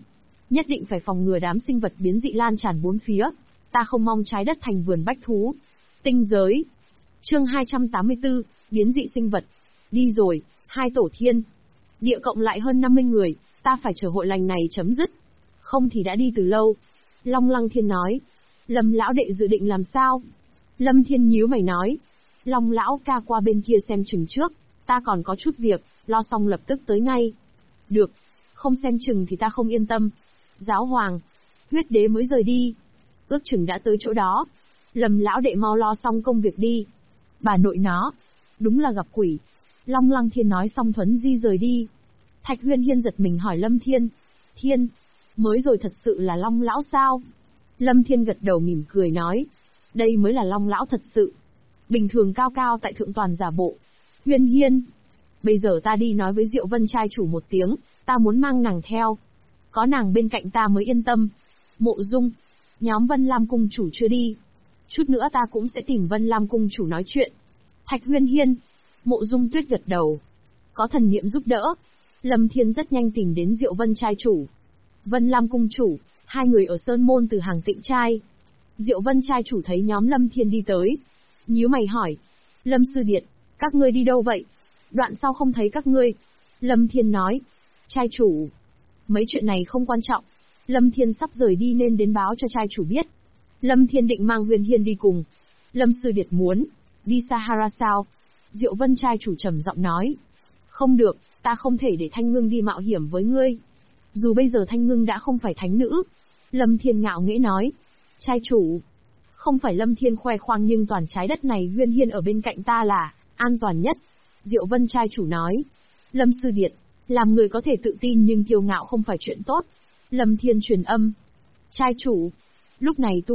Nhất định phải phòng ngừa đám sinh vật biến dị lan tràn bốn phía. Ta không mong trái đất thành vườn bách thú. Tinh giới. Chương 284, biến dị sinh vật. Đi rồi, hai tổ thiên. Địa cộng lại hơn 50 người, ta phải chờ hội lành này chấm dứt. Không thì đã đi từ lâu. Long Lăng Thiên nói. Lâm lão đệ dự định làm sao? Lâm Thiên nhíu mày nói. Long lão ca qua bên kia xem chừng trước, ta còn có chút việc, lo xong lập tức tới ngay. Được, không xem chừng thì ta không yên tâm. Giáo hoàng, huyết đế mới rời đi. Ước chừng đã tới chỗ đó. Lâm lão đệ mau lo xong công việc đi. Bà nội nó, đúng là gặp quỷ. Long Lăng Thiên nói xong thuấn di rời đi. Thạch Huyên Hiên giật mình hỏi Lâm Thiên. Thiên, mới rồi thật sự là Long lão sao? Lâm Thiên gật đầu mỉm cười nói. Đây mới là Long lão thật sự. Bình thường cao cao tại thượng toàn giả bộ. Huyên Hiên, bây giờ ta đi nói với Diệu Vân trai chủ một tiếng, ta muốn mang nàng theo. Có nàng bên cạnh ta mới yên tâm. Mộ Dung, nhóm Vân Lam cung chủ chưa đi. Chút nữa ta cũng sẽ tìm Vân Lam cung chủ nói chuyện. Thạch Huyên Hiên, Mộ Dung Tuyết gật đầu. Có thần niệm giúp đỡ. Lâm Thiên rất nhanh tìm đến Diệu Vân trai chủ. Vân Lam cung chủ, hai người ở Sơn Môn từ Hàng Tịnh trai. Diệu Vân trai chủ thấy nhóm Lâm Thiên đi tới, nhíu mày hỏi. Lâm sư điệt, các ngươi đi đâu vậy? Đoạn sau không thấy các ngươi. Lâm Thiên nói. Trai chủ, mấy chuyện này không quan trọng. Lâm Thiên sắp rời đi nên đến báo cho trai chủ biết. Lâm Thiên định mang Huyền Hiên đi cùng. Lâm sư điệt muốn đi Sahara sao? Diệu Vân trai chủ trầm giọng nói. Không được, ta không thể để Thanh Ngưng đi mạo hiểm với ngươi. Dù bây giờ Thanh Ngưng đã không phải thánh nữ. Lâm Thiên ngạo nghễ nói. Trai chủ, không phải Lâm Thiên khoe khoang nhưng toàn trái đất này Huyền Hiên ở bên cạnh ta là an toàn nhất. Diệu Vân trai chủ nói. Lâm sư điệt, làm người có thể tự tin nhưng kiêu ngạo không phải chuyện tốt. Lâm Thiên truyền âm. Trai chủ, lúc này tu